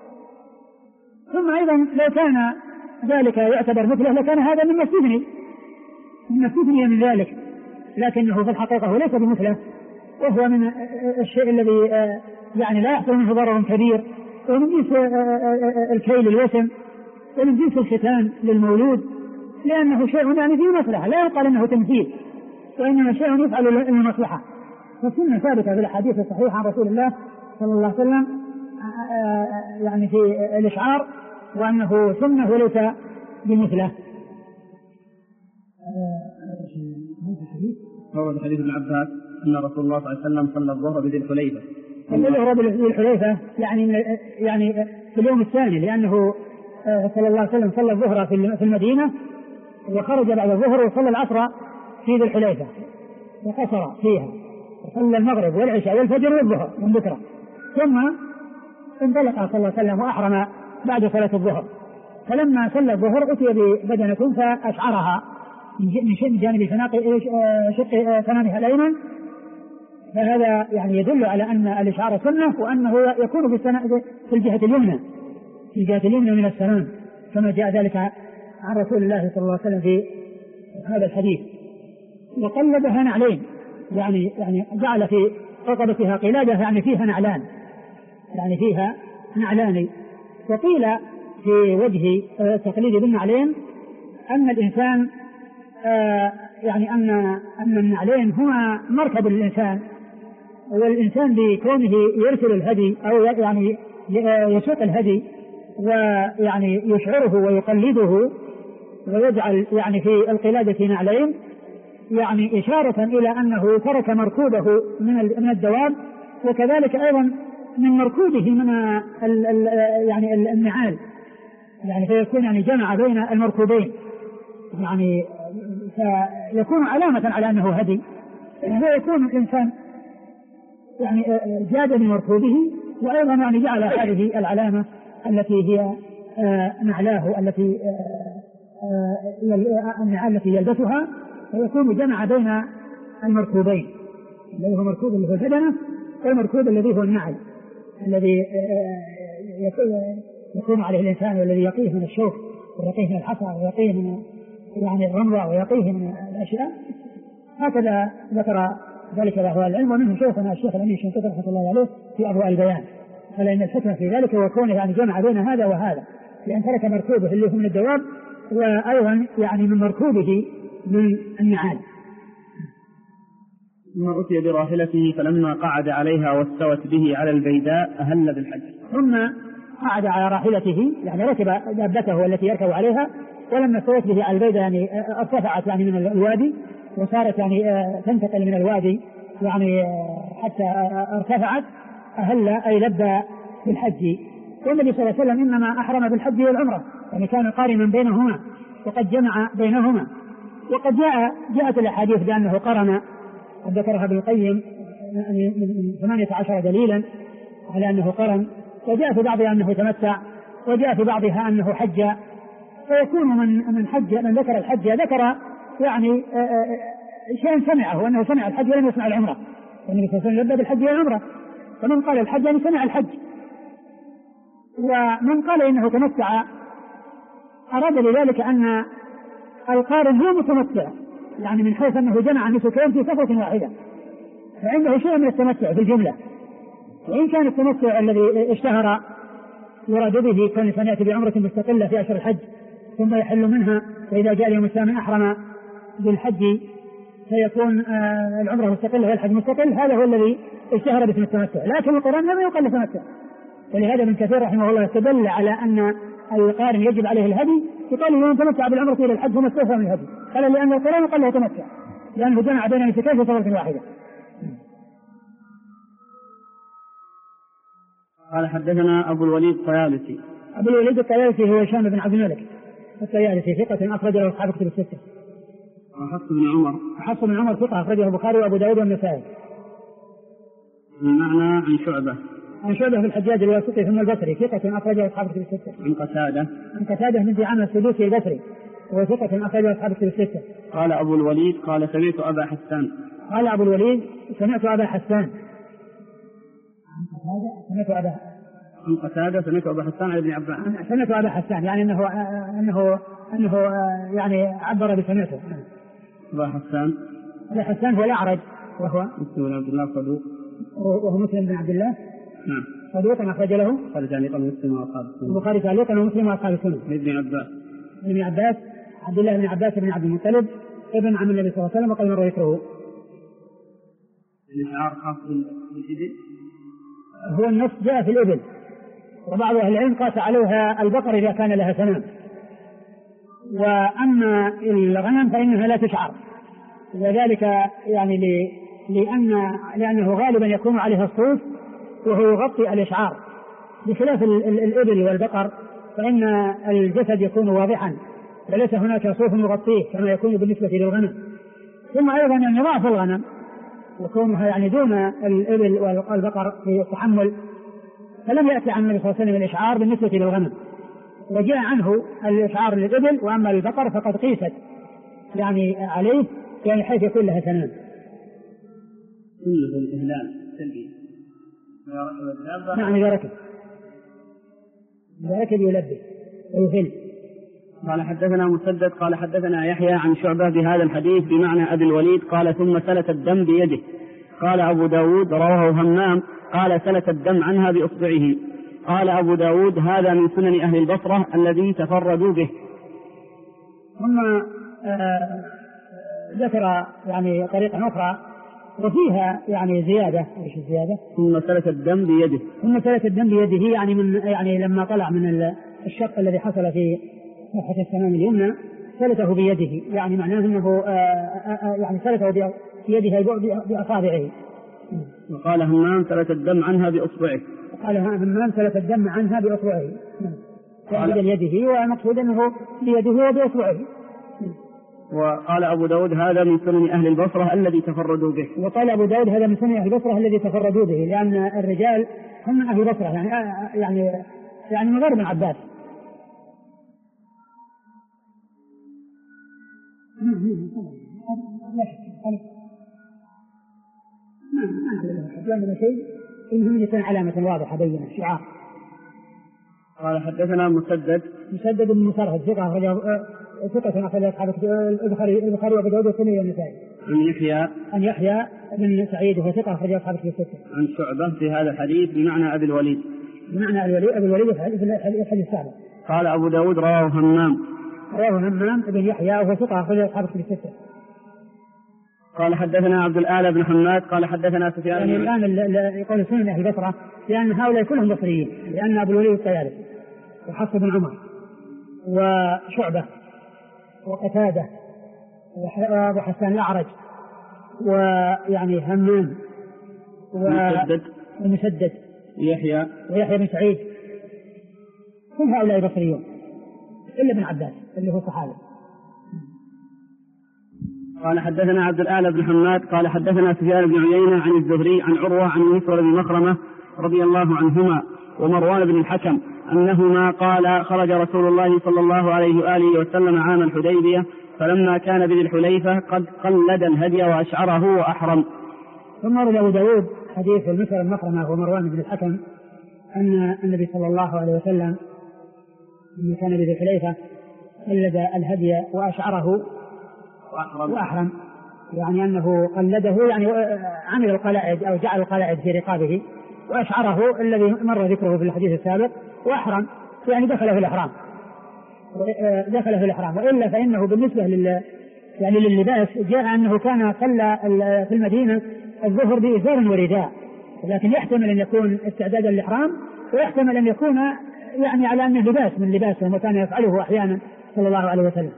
ثم أيضا لو كان ذلك يعتبر مثله لكان هذا مما استثني من ذلك، لكنه في الحقيقة هو ليس بمثله، وهو من الشيء الذي يعني لا يحصل منه ضرر كبير، ومن جنس الكيل الوسم، ومن جنس الختان للمولود، لأنه شيء يعني فيه مصلحة، لا يقال أنه تمثيل، وإنما شيء يفعل للمصلحة. فالسنة ثابتة في الحديث الصحيح عن رسول الله صلى الله عليه وسلم يعني في الإشعار، وأنه سنة وليس بمثله. هو حديث ابن عباس أن رسول الله صلى الله عليه وسلم صلى الظهر بذي الحليفة. صلى الظهر بذي الحليفة يعني في اليوم الثاني، لأنه صلى الله عليه وسلم صلى الظهر في المدينة، وخرج بعد الظهر وصلى العصر في ذي الحليفة وقصر فيها، وصلى المغرب والعشاء والفجر والظهر من بكرة، ثم انطلق صلى الله عليه وسلم وأحرم بعد صلاة الظهر. فلما صلى الظهر أتي ببدنة فأشعرها من جانب شق كنانها الأيمن، فهذا يعني يدل على أن الإشعار سنة، وأنه يكون في الجهة اليمنى من السنام، كما جاء ذلك عن رسول الله صلى الله عليه وسلم في هذا الحديث. وقلدها نعلين، يعني جعل في رقبتها قلادة يعني فيها نعلان، يعني فيها نعلان. وقيل في وجه التقليد بالنعلين أن الإنسان يعني أن النعلين هما مركب الإنسان، والإنسان بكونه يرسل الهدي أو يعني يسوق الهدي ويعني يشعره ويقلده ويجعل يعني في القلادة نعلين، يعني إشارة إلى أنه ترك مركوبه من الدواب، وكذلك أيضا من مركوبه من يعني النعال، يعني فيكون يعني جمع بين المركوبين، يعني فيكون علامة على أنه هدي، فيكون الإنسان يعني زاد من مركوبه، وأيضا يعني جعل هذه العلامة التي هي نعلاه التي النعال التي يلبسها، فيكون جمع بين المركوبين، الذي هو مركوب اللي هو البدنة، والمركوب الذي هو النعل الذي يكون عليه الإنسان، والذي يقيه من الشوك ويقيه من الحصى ويقيه من يعني الرمضة ويقيه من الأشياء. هكذا ذكر ذلك أهل العلم، ومنهم شيخنا الشيخ الأمين الشنقيطي رحمه الله عليه في أضواء البيان، قال إن الحكمة في ذلك هو كونه يعني جمع بين هذا وهذا، لأن ترك مركوبه اللي هو من الدواب، وأيضا يعني من مركوبه من النعال. ثم أتي براحلته فلما قعد عليها واستوت به على البيداء أهل بالحج. ثم قعد على راحلته يعني ركب دابته التي يركب عليها، ولما استوت به على البيداء يعني ارتفعت يعني من الوادي، وصارت يعني تنتقل من الوادي يعني حتى ارتفعت، أهل أي لبى بالحج. والنبي صلى الله عليه وسلم إنما أحرم بالحج والعمرة، يعني كان قارنا بينهما وقد جمع بينهما. وقد جاءت الأحاديث بأنه قرن، قد ذكرها ابن القيم من 18 دليلا على أنه قرن، وجاء في بعضها أنه تمتع، وجاء في بعضها أنه حج. فيكون من حج، من ذكر الحج ذكر يعني شيئا سمعه، وأنه سمع الحج ولم يسمع العمرة، والنبي صلى الله عليه وسلم لبى بالحج والعمرة. فمن قال الحج يعني سمع الحج، ومن قال إنه تمتع أراد لذلك أن القارن هو متمتع، يعني من حيث أنه جمع نسكين في سفرة واحدة، فعنده شيء من التمتع في الجملة. وإن كان التمتع الذي اشتهر يراد به كان يأتي بعمرة مستقلة في أشهر الحج ثم يحل منها، فإذا جاء اليوم الثامن أحرم بالحج فيكون العمرة مستقلة والحج مستقل، هذا هو الذي اشتهر باسم التمتع. لكن القرآن لم يقل التمتع، ولهذا ابن كثير رحمه الله استدل على أن القارن يجب عليه الهدي يقال من تمتع بالعمرة إلى الحج ثم استوفى من الهدي، قال لأن القرآن قال له تمتع لأنه جمع بين نسكين في سفرة واحدة. قال حدثنا أبو الوليد الطيالسي. أبو الوليد الطيالسي هو هشام بن عبد الملك الطيالسي، ثقة أخرج له أصحاب كتب الستة. حفص بن عمر ثقة أخرجه البخاري وأبو داود والنسائي. بمعنى عن شعبة في الحجاج الواسطي ثم البصري، ثقة أخرجه أصحاب كتب الستة. عن قتادة من دعامة السدوسي البصري وهو ثقة أخرجه أصحاب كتب الستة. قال أبو الوليد قال سمعت أبا حسان. قال أبو الوليد سمعت أبا حسان. عن قتادة سمعت أبا حسان عن ابن عباس. سمعت أبا حسان يعني أنه يعني عبر بسمعته. أبا حسان هو الأعرج وهو مسلم بن عبد الله صدوق، وهو مسلم بن عبد الله نعم صدوق أخرج له البخاري تعليقا ومسلم وأصحاب السنن. ابن عباس عبد الله بن عباس بن عبد المطلب ابن عم النبي صلى الله عليه وسلم وقد مر ذكره. الإشعار خاص بالإبل، هو النص جاء في الإبل، وبعض أهل العلم قاس عليها البقر إذا كان لها سنام، وأما الغنم فإنها لا تشعر، وذلك يعني لأنه غالبا يكون عليها الصوف وهو يغطي الإشعار، بخلاف الإبل والبقر فإن الجسد يكون واضحا وليس هناك صوف يغطيه كما يكون بالنسبة للغنم. ثم أيضا يعني ضعف الغنم وكونها يعني دون الإبل والبقر في التحمل، فلم يأتي عن النبي صلى الله عليه وسلم الإشعار بالنسبة للغنم، وجاء عنه الإشعار للإبل، وأما البقر فقد قيست يعني عليه يعني حيث يكون لها سنان. كله الإهلال سلبي. نعم إذا ركب يلبي ويهل. قال حدثنا مسدد قال حدثنا يحيى عن شعبة بهذا الحديث بمعنى أبي الوليد قال ثم سلت الدم بيده. قال أبو داود رواه همام قال سلت الدم عنها بإصبعه. قال أبو داود هذا من سنن أهل البصرة الذي تفردوا به. ثم ذكر يعني طريقة أخرى وفيها يعني زيادة. ايش الزيادة؟ ثم سلت الدم بيده. ثم سلت الدم بيده يعني من يعني لما طلع من الشق الذي حصل في ناحية السنان اليمنى سلته بيده، يعني معناه انه يعني سلته بيده بأصابعه. وقال همام سلت الدم عنها بإصبعه. قال همام سلت الدم عنها بإصبعه يعني بيده، والمقصود انه بيده وبإصبعه. وقال أبو داود هذا من سنن أهل البصرة الذي تفردوا به. وقال أبو داود هذا من سنن أهل البصرة الذي تفردوا به، لأن الرجال هم من أهل البصرة يعني من غير ابن عباس. ما شيء إنهم يكون علامة واضحة بينة شعار. قال حدثنا مسدد بن مسرهد ثقة أخرج أصحاب البخاري وأبو داود والترمذي والنسائي. عن يحيى بن سعيد وهو ثقة أخرج أصحاب الستة. عن شعبة في هذا الحديث بمعنى أبي الوليد. أبي الوليد في الحديث السابق. قال أبو داود رواه همام بن يحيى وهو ثقة أخرج أصحاب الستة. قال حدثنا عبد الأعلى بن حماد قال حدثنا سفيان. يعني الآن يقول سنن أهل البصرة لأن هؤلاء كلهم بصريين، لأن أبو الوليد الطيالسي وحفص بن عمر وشعبة وقتادة وأبو حسان الأعرج ويعني همام ومسدد ويحيى بن سعيد كل هؤلاء بصريون إلا ابن عباس اللي هو صحابي. قال حدثنا عبد الأعلى بن حماد قال حدثنا سفيان بن عيينة عن الزهري عن عروة عن مسور بن مخرمة رضي الله عنهما ومروان بن الحكم أنهما قال خرج رسول الله صلى الله عليه وآله وسلم عام الحديبية فلما كان بذي الحليفة قد قلد الهدي وأشعره وأحرم. ثم ورد أبو داود حديث المسور بن مخرمة ومروان بن الحكم أن النبي صلى الله عليه وسلم لما كان بذي الحليفة قلد الهدي وأشعره وأحرم، يعني أنه قلده يعني عمل القلائد أو جعل القلائد في رقابه، وأشعره الذي مر ذكره في الحديث السابق، وأحرم يعني دخل في الإحرام. وإلا فإنه بالنسبة لللباس جاء أنه كان صلى في المدينة الظهر بإزار ورداء، لكن يحتمل أن يكون استعداد الإحرام ويحتمل أن يكون يعني على أنه لباس من لباسه وكان يفعله أحيانا صلى الله عليه وسلم.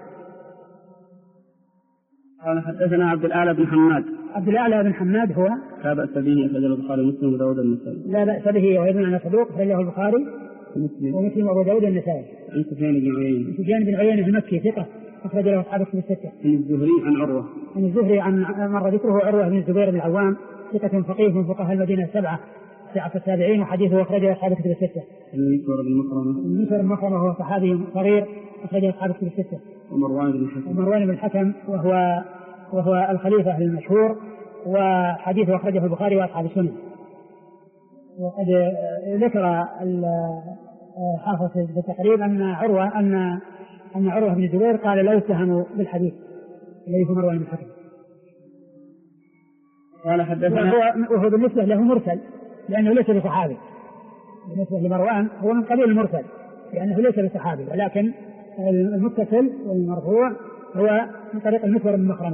قال حدثنا عبد الأعلى بن حماد هو لا بأس به أخرجه البخاري ومسلم وأبو داود النسائي. لا بأس به وابن عن صدوق أخرجه البخاري ومسلم وأبو داود النسائي. عن سفيان بن عيينة المكي ثقة أخرج له أصحاب الكتب الستة. عن الزهري عن مر ذكره عروة بن الزبير بن العوام ثقة فقيه من فقهاء المدينة السبعة سعة التابعين وحديثه أخرجه أصحاب الكتب الستة. مسور بن مخرمة وهو صحابي صغير أخرجه أصحاب الكتب الستة. ومروان بن الحكم وهو الخليفة المشهور وحديثه أخرجه البخاري وأصحاب السنن. وقد ذكر حافظ بالتقريب أن عروة بن الزبير قال لا يتهم بالحديث الذي في مروان بن الحكم. قال حدثنا وهو بالنسبة له مرسل لأنه ليس بصحابي. بالنسبة لمروان هو من قبيل المرسل لأنه ليس بصحابي، ولكن المتصل والمرفوع هو من طريق المسور بن مخرمة.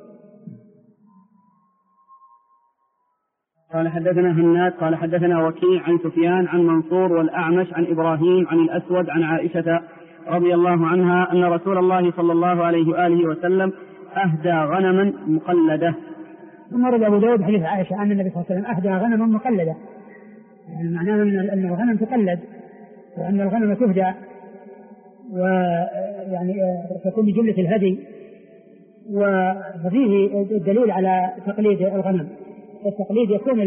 قال حدثنا هناد قال حدثنا وكيع عن سفيان عن منصور والأعمش عن إبراهيم عن الأسود عن عائشة رضي الله عنها أن رسول الله صلى الله عليه وآله وسلم أهدى غنما مقلدة. ثم ورد أبو داود حديث عائشة أن النبي صلى الله عليه وسلم أهدى غنما مقلدة، يعني معناه أن الغنم تقلد وأن الغنم تهدى ويعني تكون بجملة الهدي، وفيه الدليل على تقليد الغنم. التقليد يكون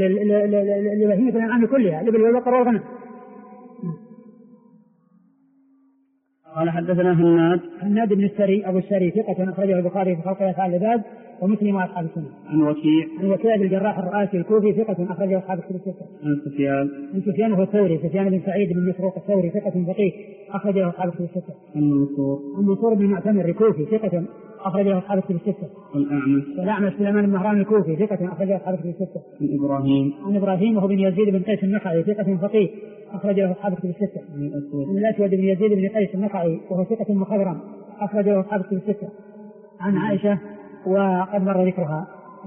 لبهيمة الأنعام كلها، الإبل والبقر والغنم. قال حدثنا هناد بن السري أبو السري ثقة أخرجه البخاري في خلق أفعال العباد ومسلم وأصحاب السنة. عن وكيع بن الجراح الرؤاسي الكوفي ثقة أخرجه أصحاب الكتب الستة. عن سفيان هو الثوري سفيان بن سعيد بن مسروق الثوري ثقة فقيه أخرجه أصحاب الكتب الستة. عن منصور بن معتمر الكوفي ثقة أخرجه أصحاب الكتب الستة. والأعمش سليمان بن مهران الكوفي ثقة أخرجه أصحاب الكتب الستة. عن إبراهيم وهو بن يزيد بن قيس النخعي ثقة فقيه أخرجه أصحاب الكتب الستة. عن الأسود بن يزيد بن قيس النخعي وهو ثقة مخضرم أخرجه أصحاب الكتب الستة. عن عائشة وقد مر ذكرها.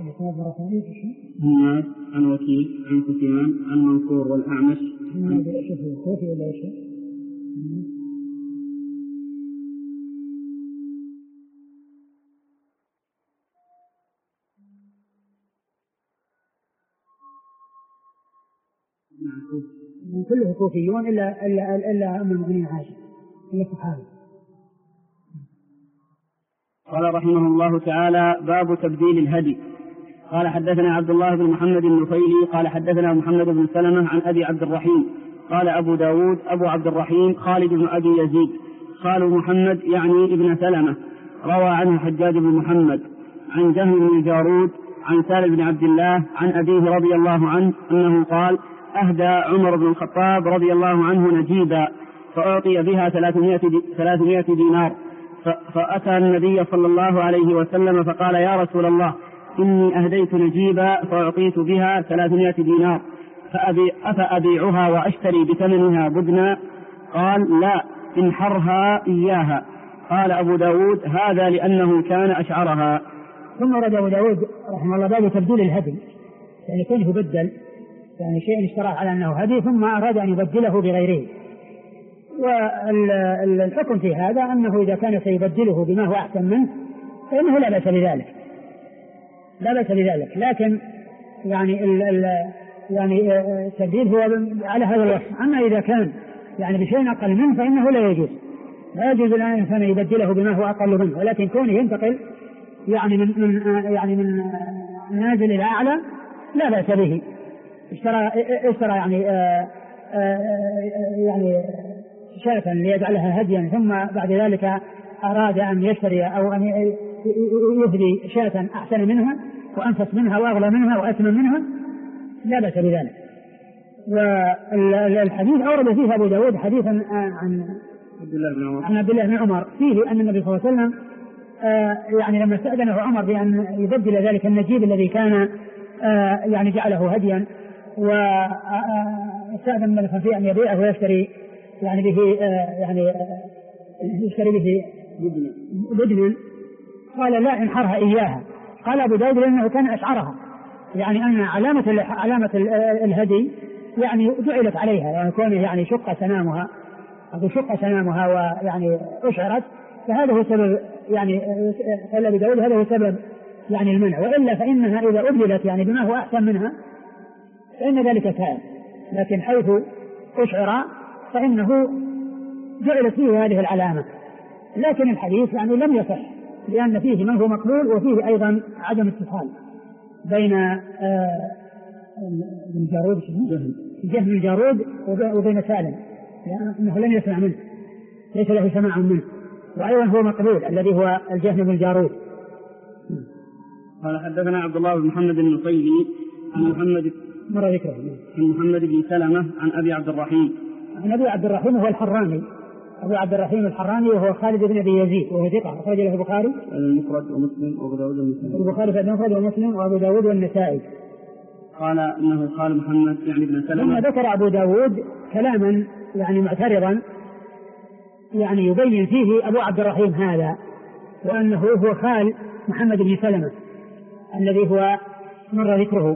عن وكيع عن سفيان عن منصور والأعمش كله كوفيون إلا أم المؤمنين عائشة هي صحابي. قال رحمه الله تعالى: باب تبديل الهدي. قال حدثنا عبد الله بن محمد النفيلي قال حدثنا محمد بن سلمة عن أبي عبد الرحيم قال أبو داود أبو عبد الرحيم خالد بن أبي يزيد قال محمد يعني ابن سلمة روى عنه حجاج بن محمد عن جهم بن الجارود عن سالم بن عبد الله عن أبيه رضي الله عنه أنه قال: أهدى عمر بن الخطاب رضي الله عنه نجيبا فأعطي بها 300 دينار، فأتى النبي صلى الله عليه وسلم فقال: يا رسول الله، إني أهديت نجيبا فأعطيت بها 300 دينار أفأبيعها وأشتري بثمنها بدنا؟ قال: لا، انحرها إياها. قال أبو داود: هذا لأنه كان أشعرها. ثم ورد أبو داود رحمه الله باب تبديل الهدي، يعني كونه بدل، يعني شيء اشترى على أنه هدي ثم أراد أن يبدله بغيره. والحكم في هذا أنه إذا كان سيبدله بما هو أحسن منه فإنه لا بأس بذلك، لكن يعني التبديل هو على هذا الوصف. أما إذا كان يعني بشيء أقل منه فإنه لا يجوز أن الإنسان يبدله بما هو أقل منه، ولكن كونه ينتقل يعني من نازل إلى أعلى لا بأس به. اشترى يعني شاة ليجعلها هديا، ثم بعد ذلك أراد أن يشتري أو أن يهدي شاة أحسن منها وأنفس منها وأغلى منها وأثمن منها، لا بأس بذلك. والحديث أورد فيه أبو داود حديثا عن عبد الله بن عمر فيه أن النبي صلى الله عليه وسلم يعني لما استأذنه عمر بأن يبدل ذلك النجيب الذي كان يعني جعله هديا، واستأذن النبي فيه أن يبيعه ويشتري يعني به يشتري به بدنا، قال: لا، انحرها إياها. قال أبو داود: لأنه كان أشعرها، يعني أن علامة الهدي يعني جعلت عليها، يعني كونه يعني شق سنامها ويعني أشعرت، فهذا هو سبب، يعني قال أبو داود هذا هو سبب يعني المنع. وإلا فإنها إذا أبدلت يعني بما هو أحسن منها فإن ذلك كائن، لكن حيث أشعر فإنه جعلت فيه هذه العلامة. لكن الحديث يعني لم يصح، لأن فيه من هو مقبول وفيه أيضا عدم اتصال بين جهم الجارود وبين سالم، لأنه لم يسمع منه، ليس له سماع منه، وأيضا هو مقبول الذي هو الجهم بن الجارود. قال حدثنا عبد الله بن محمد النصيبي عن محمد بن سلمة عن أبي عبد الرحيم. عن أبي عبد الرحيم هو الحراني، أبو عبد الرحيم الحراني، وهو خالد بن أبي يزيد، وهو ثقة أخرج له البخاري المفرد ومسلم وأبو داود والنسائي. البخاري في المفرد ومسلم وأبو داود والنسائي. قال إنه قال محمد يعني بن سلمة. ثم ذكر أبو داود كلاما يعني معترضا يعني يبين فيه أبو عبد الرحيم هذا، وأنه هو خال محمد بن سلمة الذي هو مر ذكره،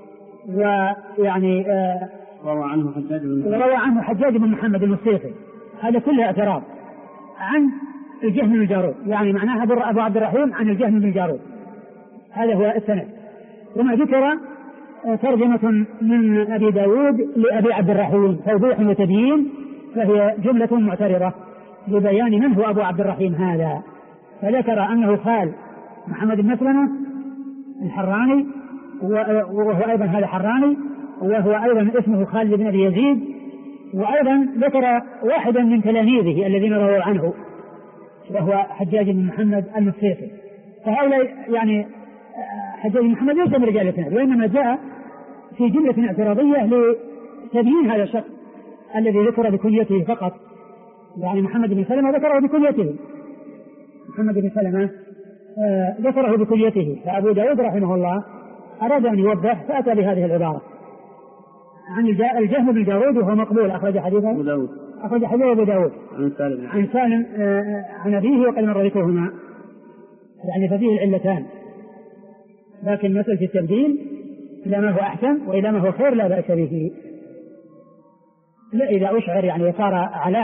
ويعني روى عنه حجاج بن محمد المصيفي. هذا كله اعتراض عن الجهم بن الجارود، يعني معناها أبو عبد الرحيم عن الجهم بن الجارود، هذا هو السند. ثم ذكر ترجمة من أبي داود لأبي عبد الرحيم توضيح وتبيين، فهي جملة معترضة لبيان من هو أبو عبد الرحيم هذا. فذكر أنه خال محمد بن سلمة الحراني، وهو أيضا هذا حراني، وهو أيضا اسمه خالد بن أبي يزيد، وأيضا ذكر واحدا من تلاميذه الذين رووا عنه وهو حجاج بن محمد المصيصي. فهؤلاء يعني حجاج بن محمد ليس من رجال الإسناد، وإنما جاء في جملة اعتراضية لتبيين هذا الشخص الذي ذكر بكنيته فقط، يعني محمد بن سلمة ذكره بكنيته، محمد بن سلمة ذكره بكنيته. فأبو داود رحمه الله أراد أن يوضح فأتى بهذه العبارة عن الجهم بن جارود وهو مقبول، أخرج حديثه أبو داود عن سالم عن أبيه وقد مر ذكرهما، يعني ففيه العلتان، لكن مسألة التبديل إلى ما هو أحسن وإلى ما هو خير لا بأس به. لا إذا أشعر يعني وصار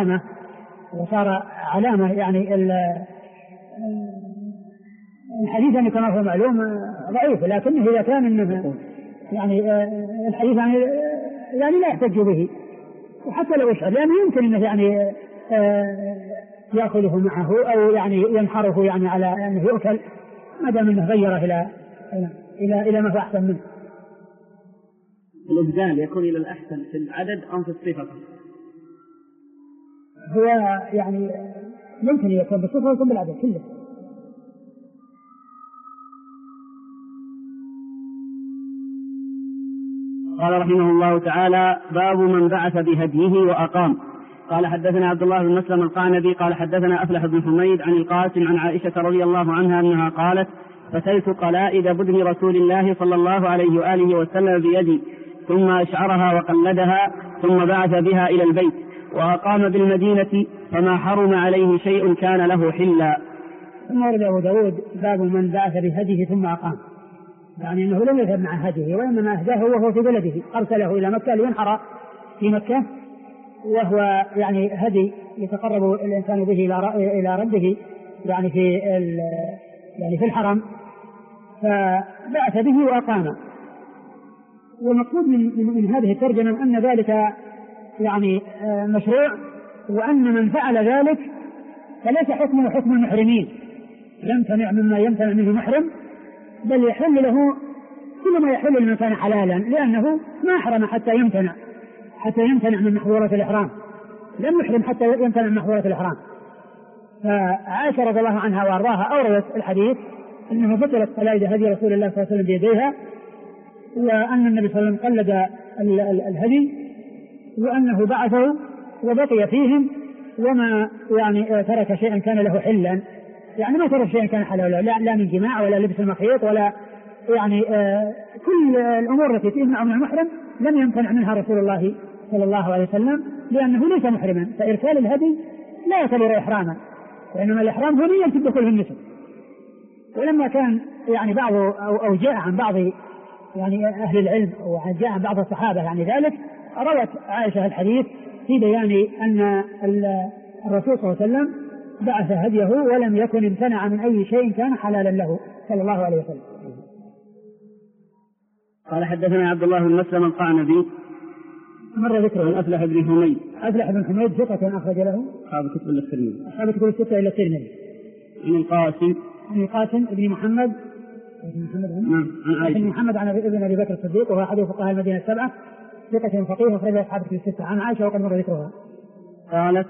علامة يعني الحديث يعني كما هو معلوم ضعيف، لكنه إذا كان إنه يعني الحديث يعني لا يحتج به، وحتى لو أشعر لأنه يمكن إنه يعني يأخذه معه أو يعني ينحره يعني على أنه يؤكل ما دام أنه غيره إلى ما هو أحسن منه. الإبدال يكون إلى الأحسن في العدد أم في الصفة؟ هو يعني يمكن يكون بالصفة ويكون بالعدد كله. قال رحمه الله تعالى: باب من بعث بهديه وأقام. قال حدثنا عبد الله بن مسلم القعنبي قال حدثنا أفلح بن حميد عن القاسم عن عائشة رضي الله عنها أنها قالت: فتلت قلائد بدن رسول الله صلى الله عليه وآله وسلم بيدي، ثم أشعرها وقلدها، ثم بعث بها إلى البيت وأقام بالمدينة، فما حرم عليه شيء كان له حلا. ثم ورد أبو داود باب من بعث بهديه ثم أقام، يعني أنه لم يذهب مع هديه وإنما أهداه وهو في بلده، أرسله إلى مكة لينحر في مكة، وهو يعني هدي يتقرب الإنسان به إلى ربه يعني في الحرم، فبعث به وأقام. والمقصود من هذه الترجمة أن ذلك يعني مشروع، وأن من فعل ذلك فليس حكمه حكم المحرمين، يمتنع مما يمتنع منه محرم، بل يحل له كل ما يحل لمن كان حلالا، لأنه ما أحرم حتى يمتنع من محظورات الإحرام، لم يحرم حتى يمتنع من محظورات الإحرام. فعائشة رضي الله عنها وأرضاها أوردت الحديث أنه فتلت قلائد هدي رسول الله صلى الله عليه وسلم بيديها، وأن النبي صلى الله عليه وسلم قلد الهدي، وأنه بعثه وبقي فيهم، وما يعني ترك شيئا كان له حلا، يعني ما ترك شيئا كان حلالا، لا من جماع ولا لبس المخيط ولا يعني كل الأمور التي تمنع من المحرم لم يمتنع منها رسول الله صلى الله عليه وسلم، لأنه ليس محرما، فإرسال الهدي لا يعتبر إحراما، وإنما الإحرام هو نية الدخول في النسك. ولما كان يعني بعض أو جاء عن بعض يعني أهل العلم وجاء عن بعض الصحابة يعني ذلك، روت عائشة الحديث في بيان أن الرسول صلى الله عليه وسلم بعث هديه ولم يكن امتنع من أي شيء كان حلالا له صلى الله عليه وسلم. قال حدثنا عبد الله بن مسلم القعنبي مر ذكره أفلح بن حميد. أفلح بن حميد ثقة أخرج له أصحاب كتب الترمذي. أصحاب كتب الستة إلى الترمذي. عن القاسم بن محمد عن محمد عن ابن أبي بكر الصديق وهو أحد فقهاء المدينة السبعة، ثقة فقيه أخرج له أصحاب كتب الستة. عن عائشة وقد مر ذكرها قالت: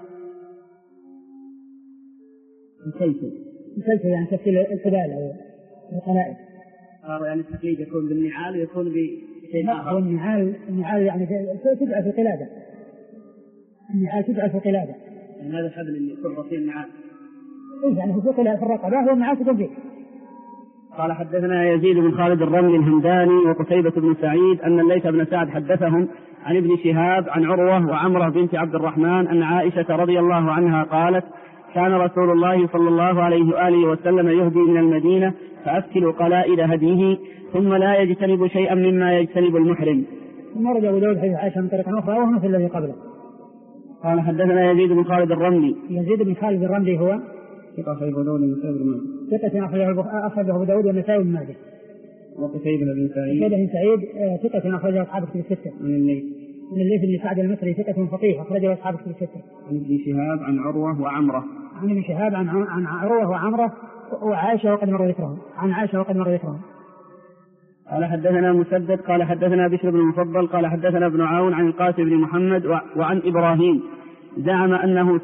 مسلسل يعني تفصيل القبال أو القلائد. يعني التقليد يكون بالنعال ويكون بشيء آخر. النعال يعني تجعل في القلادة، النعال تجعل في القلادة. يعني هذا الحبل اللي يكون فيه النعال. يعني في الرقبة والنعال تكون فيه. قال حدثنا يزيد بن خالد الرملي الهمداني وقتيبة بن سعيد أن الليث بن سعد حدثهم عن ابن شهاب عن عروة وعمرة بنت عبد الرحمن أن عائشة رضي الله عنها قالت: كان رسول الله صلى الله عليه وآله وسلم يهدي من المدينة فأكل قلائد هديه ثم لا يجتنب شيئا مما يجتنب المحرم. مرد أبو داود حديث عائشة من طريقة أخرى وهو مثل الذي قبله. قال حدثنا يزيد بن خالد الرملي. يزيد بن خالد الرملي هو ثقة أخرجه أبو داود والنسائي بن ماجه. ثقة أخرجه أبو داود والنسائي بن ماجه. وقتيبة بن سعيد. قتيبة بن سعيد ثقة أخرجه أصحاب كتب الستة. من الليث بن سعد المصري ثقة فقيه أخرجه أصحاب كتب الستة. عن ابن شهاب عن عروة وعمرة. عن ابن شهاب عن عروة وعمرة وعائشة وقد مر ذكرهم. عن عائشة وقد مر ذكرهم. قال حدثنا مسدد قال حدثنا بشر بن المفضل قال حدثنا ابن عون عن القاسم بن محمد وعن إبراهيم زعم أنه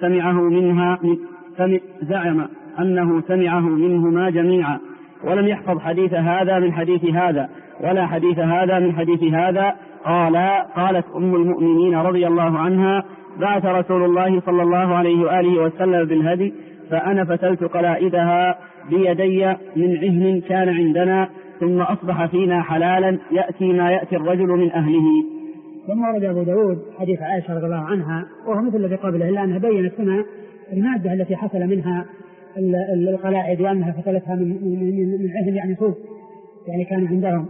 سمعه منهما جميعا ولم يحفظ حديث هذا من حديث هذا ولا حديث هذا من حديث هذا. قالت أم المؤمنين رضي الله عنها بعث رسول الله صلى الله عليه وآله وسلم بالهدي فأنا فتلت قلائدها بيدي من عهن كان عندنا ثم أصبح فينا حلالا يأتي ما يأتي الرجل من أهله. ثم ورد أبو داود حديث عائشة رضي الله عنها وهو مثل الذي قبله إلا أنها بيّنت هنا المادة التي حصل منها القلائد وأنها فتلتها من عهن يعني صوف يعني كان عندهم،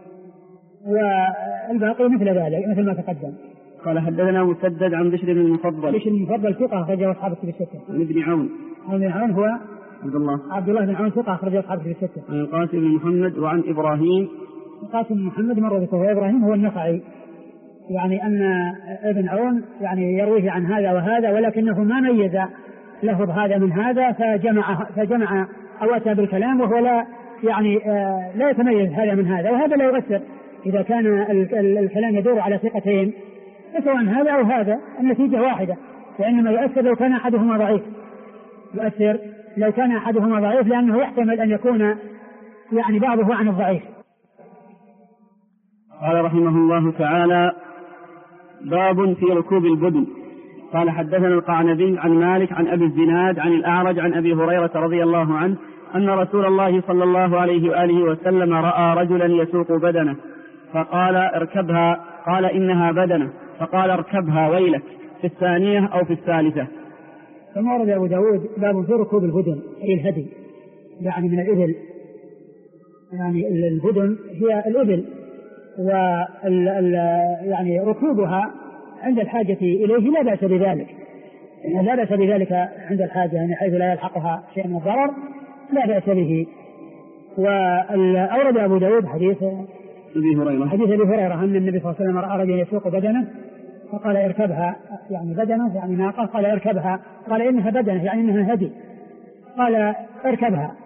والباقي مثل ذلك مثل ما تقدم. قال حدثنا مسدد عن بشر بن المفضل. بشر بن المفضل ثقة أخرجه أصحاب الكتب الستة. عن ابن عون. ابن عون هو عبد الله بن عون ثقة أخرجه أصحاب الكتب الستة. عن القاسم بن محمد وعن إبراهيم. القاسم بن محمد مر ذكره وإبراهيم هو النخعي، يعني أن ابن عون يعني يرويه عن هذا وهذا ولكنه ما ميز لفظ هذا من هذا فجمع أو أتى بالكلام وهو لا يتميز هذا من هذا، وهذا لا يؤثر إذا كان الكلام يدور على ثقتين سواء هذا أو هذا النتيجة واحدة، وإنما يؤثر لو كان أحدهما ضعيف، يؤثر لو كان أحدهما ضعيف لأنه يحتمل أن يكون بعضه عن الضعيف. قال رحمه الله تعالى باب في ركوب البدن. قال حدثنا القعنبي عن مالك عن أبي الزناد عن الأعرج عن أبي هريرة رضي الله عنه أن رسول الله صلى الله عليه وآله وسلم رأى رجلا يسوق بدنه فقال اركبها، قال إنها بدنه، فقال اركبها ويلك، في الثانية أو في الثالثة. ثم ورد أبو داود باب في ركوب البدن أي الهدي من الإبل، البدن هي الإبل ركوبها عند الحاجة إليه لا بأس بذلك، لا بأس بذلك عند الحاجة حيث لا يلحقها شيء من الضرر لا بأس به. وأورد أبو داود حديث أبي هريرة أن النبي صلى الله عليه وسلم رأى رجلا يسوق بدنه فقال اركبها، بدنه ناقة، قال اركبها، قال إنها بدنه إنها هدي، قال اركبها،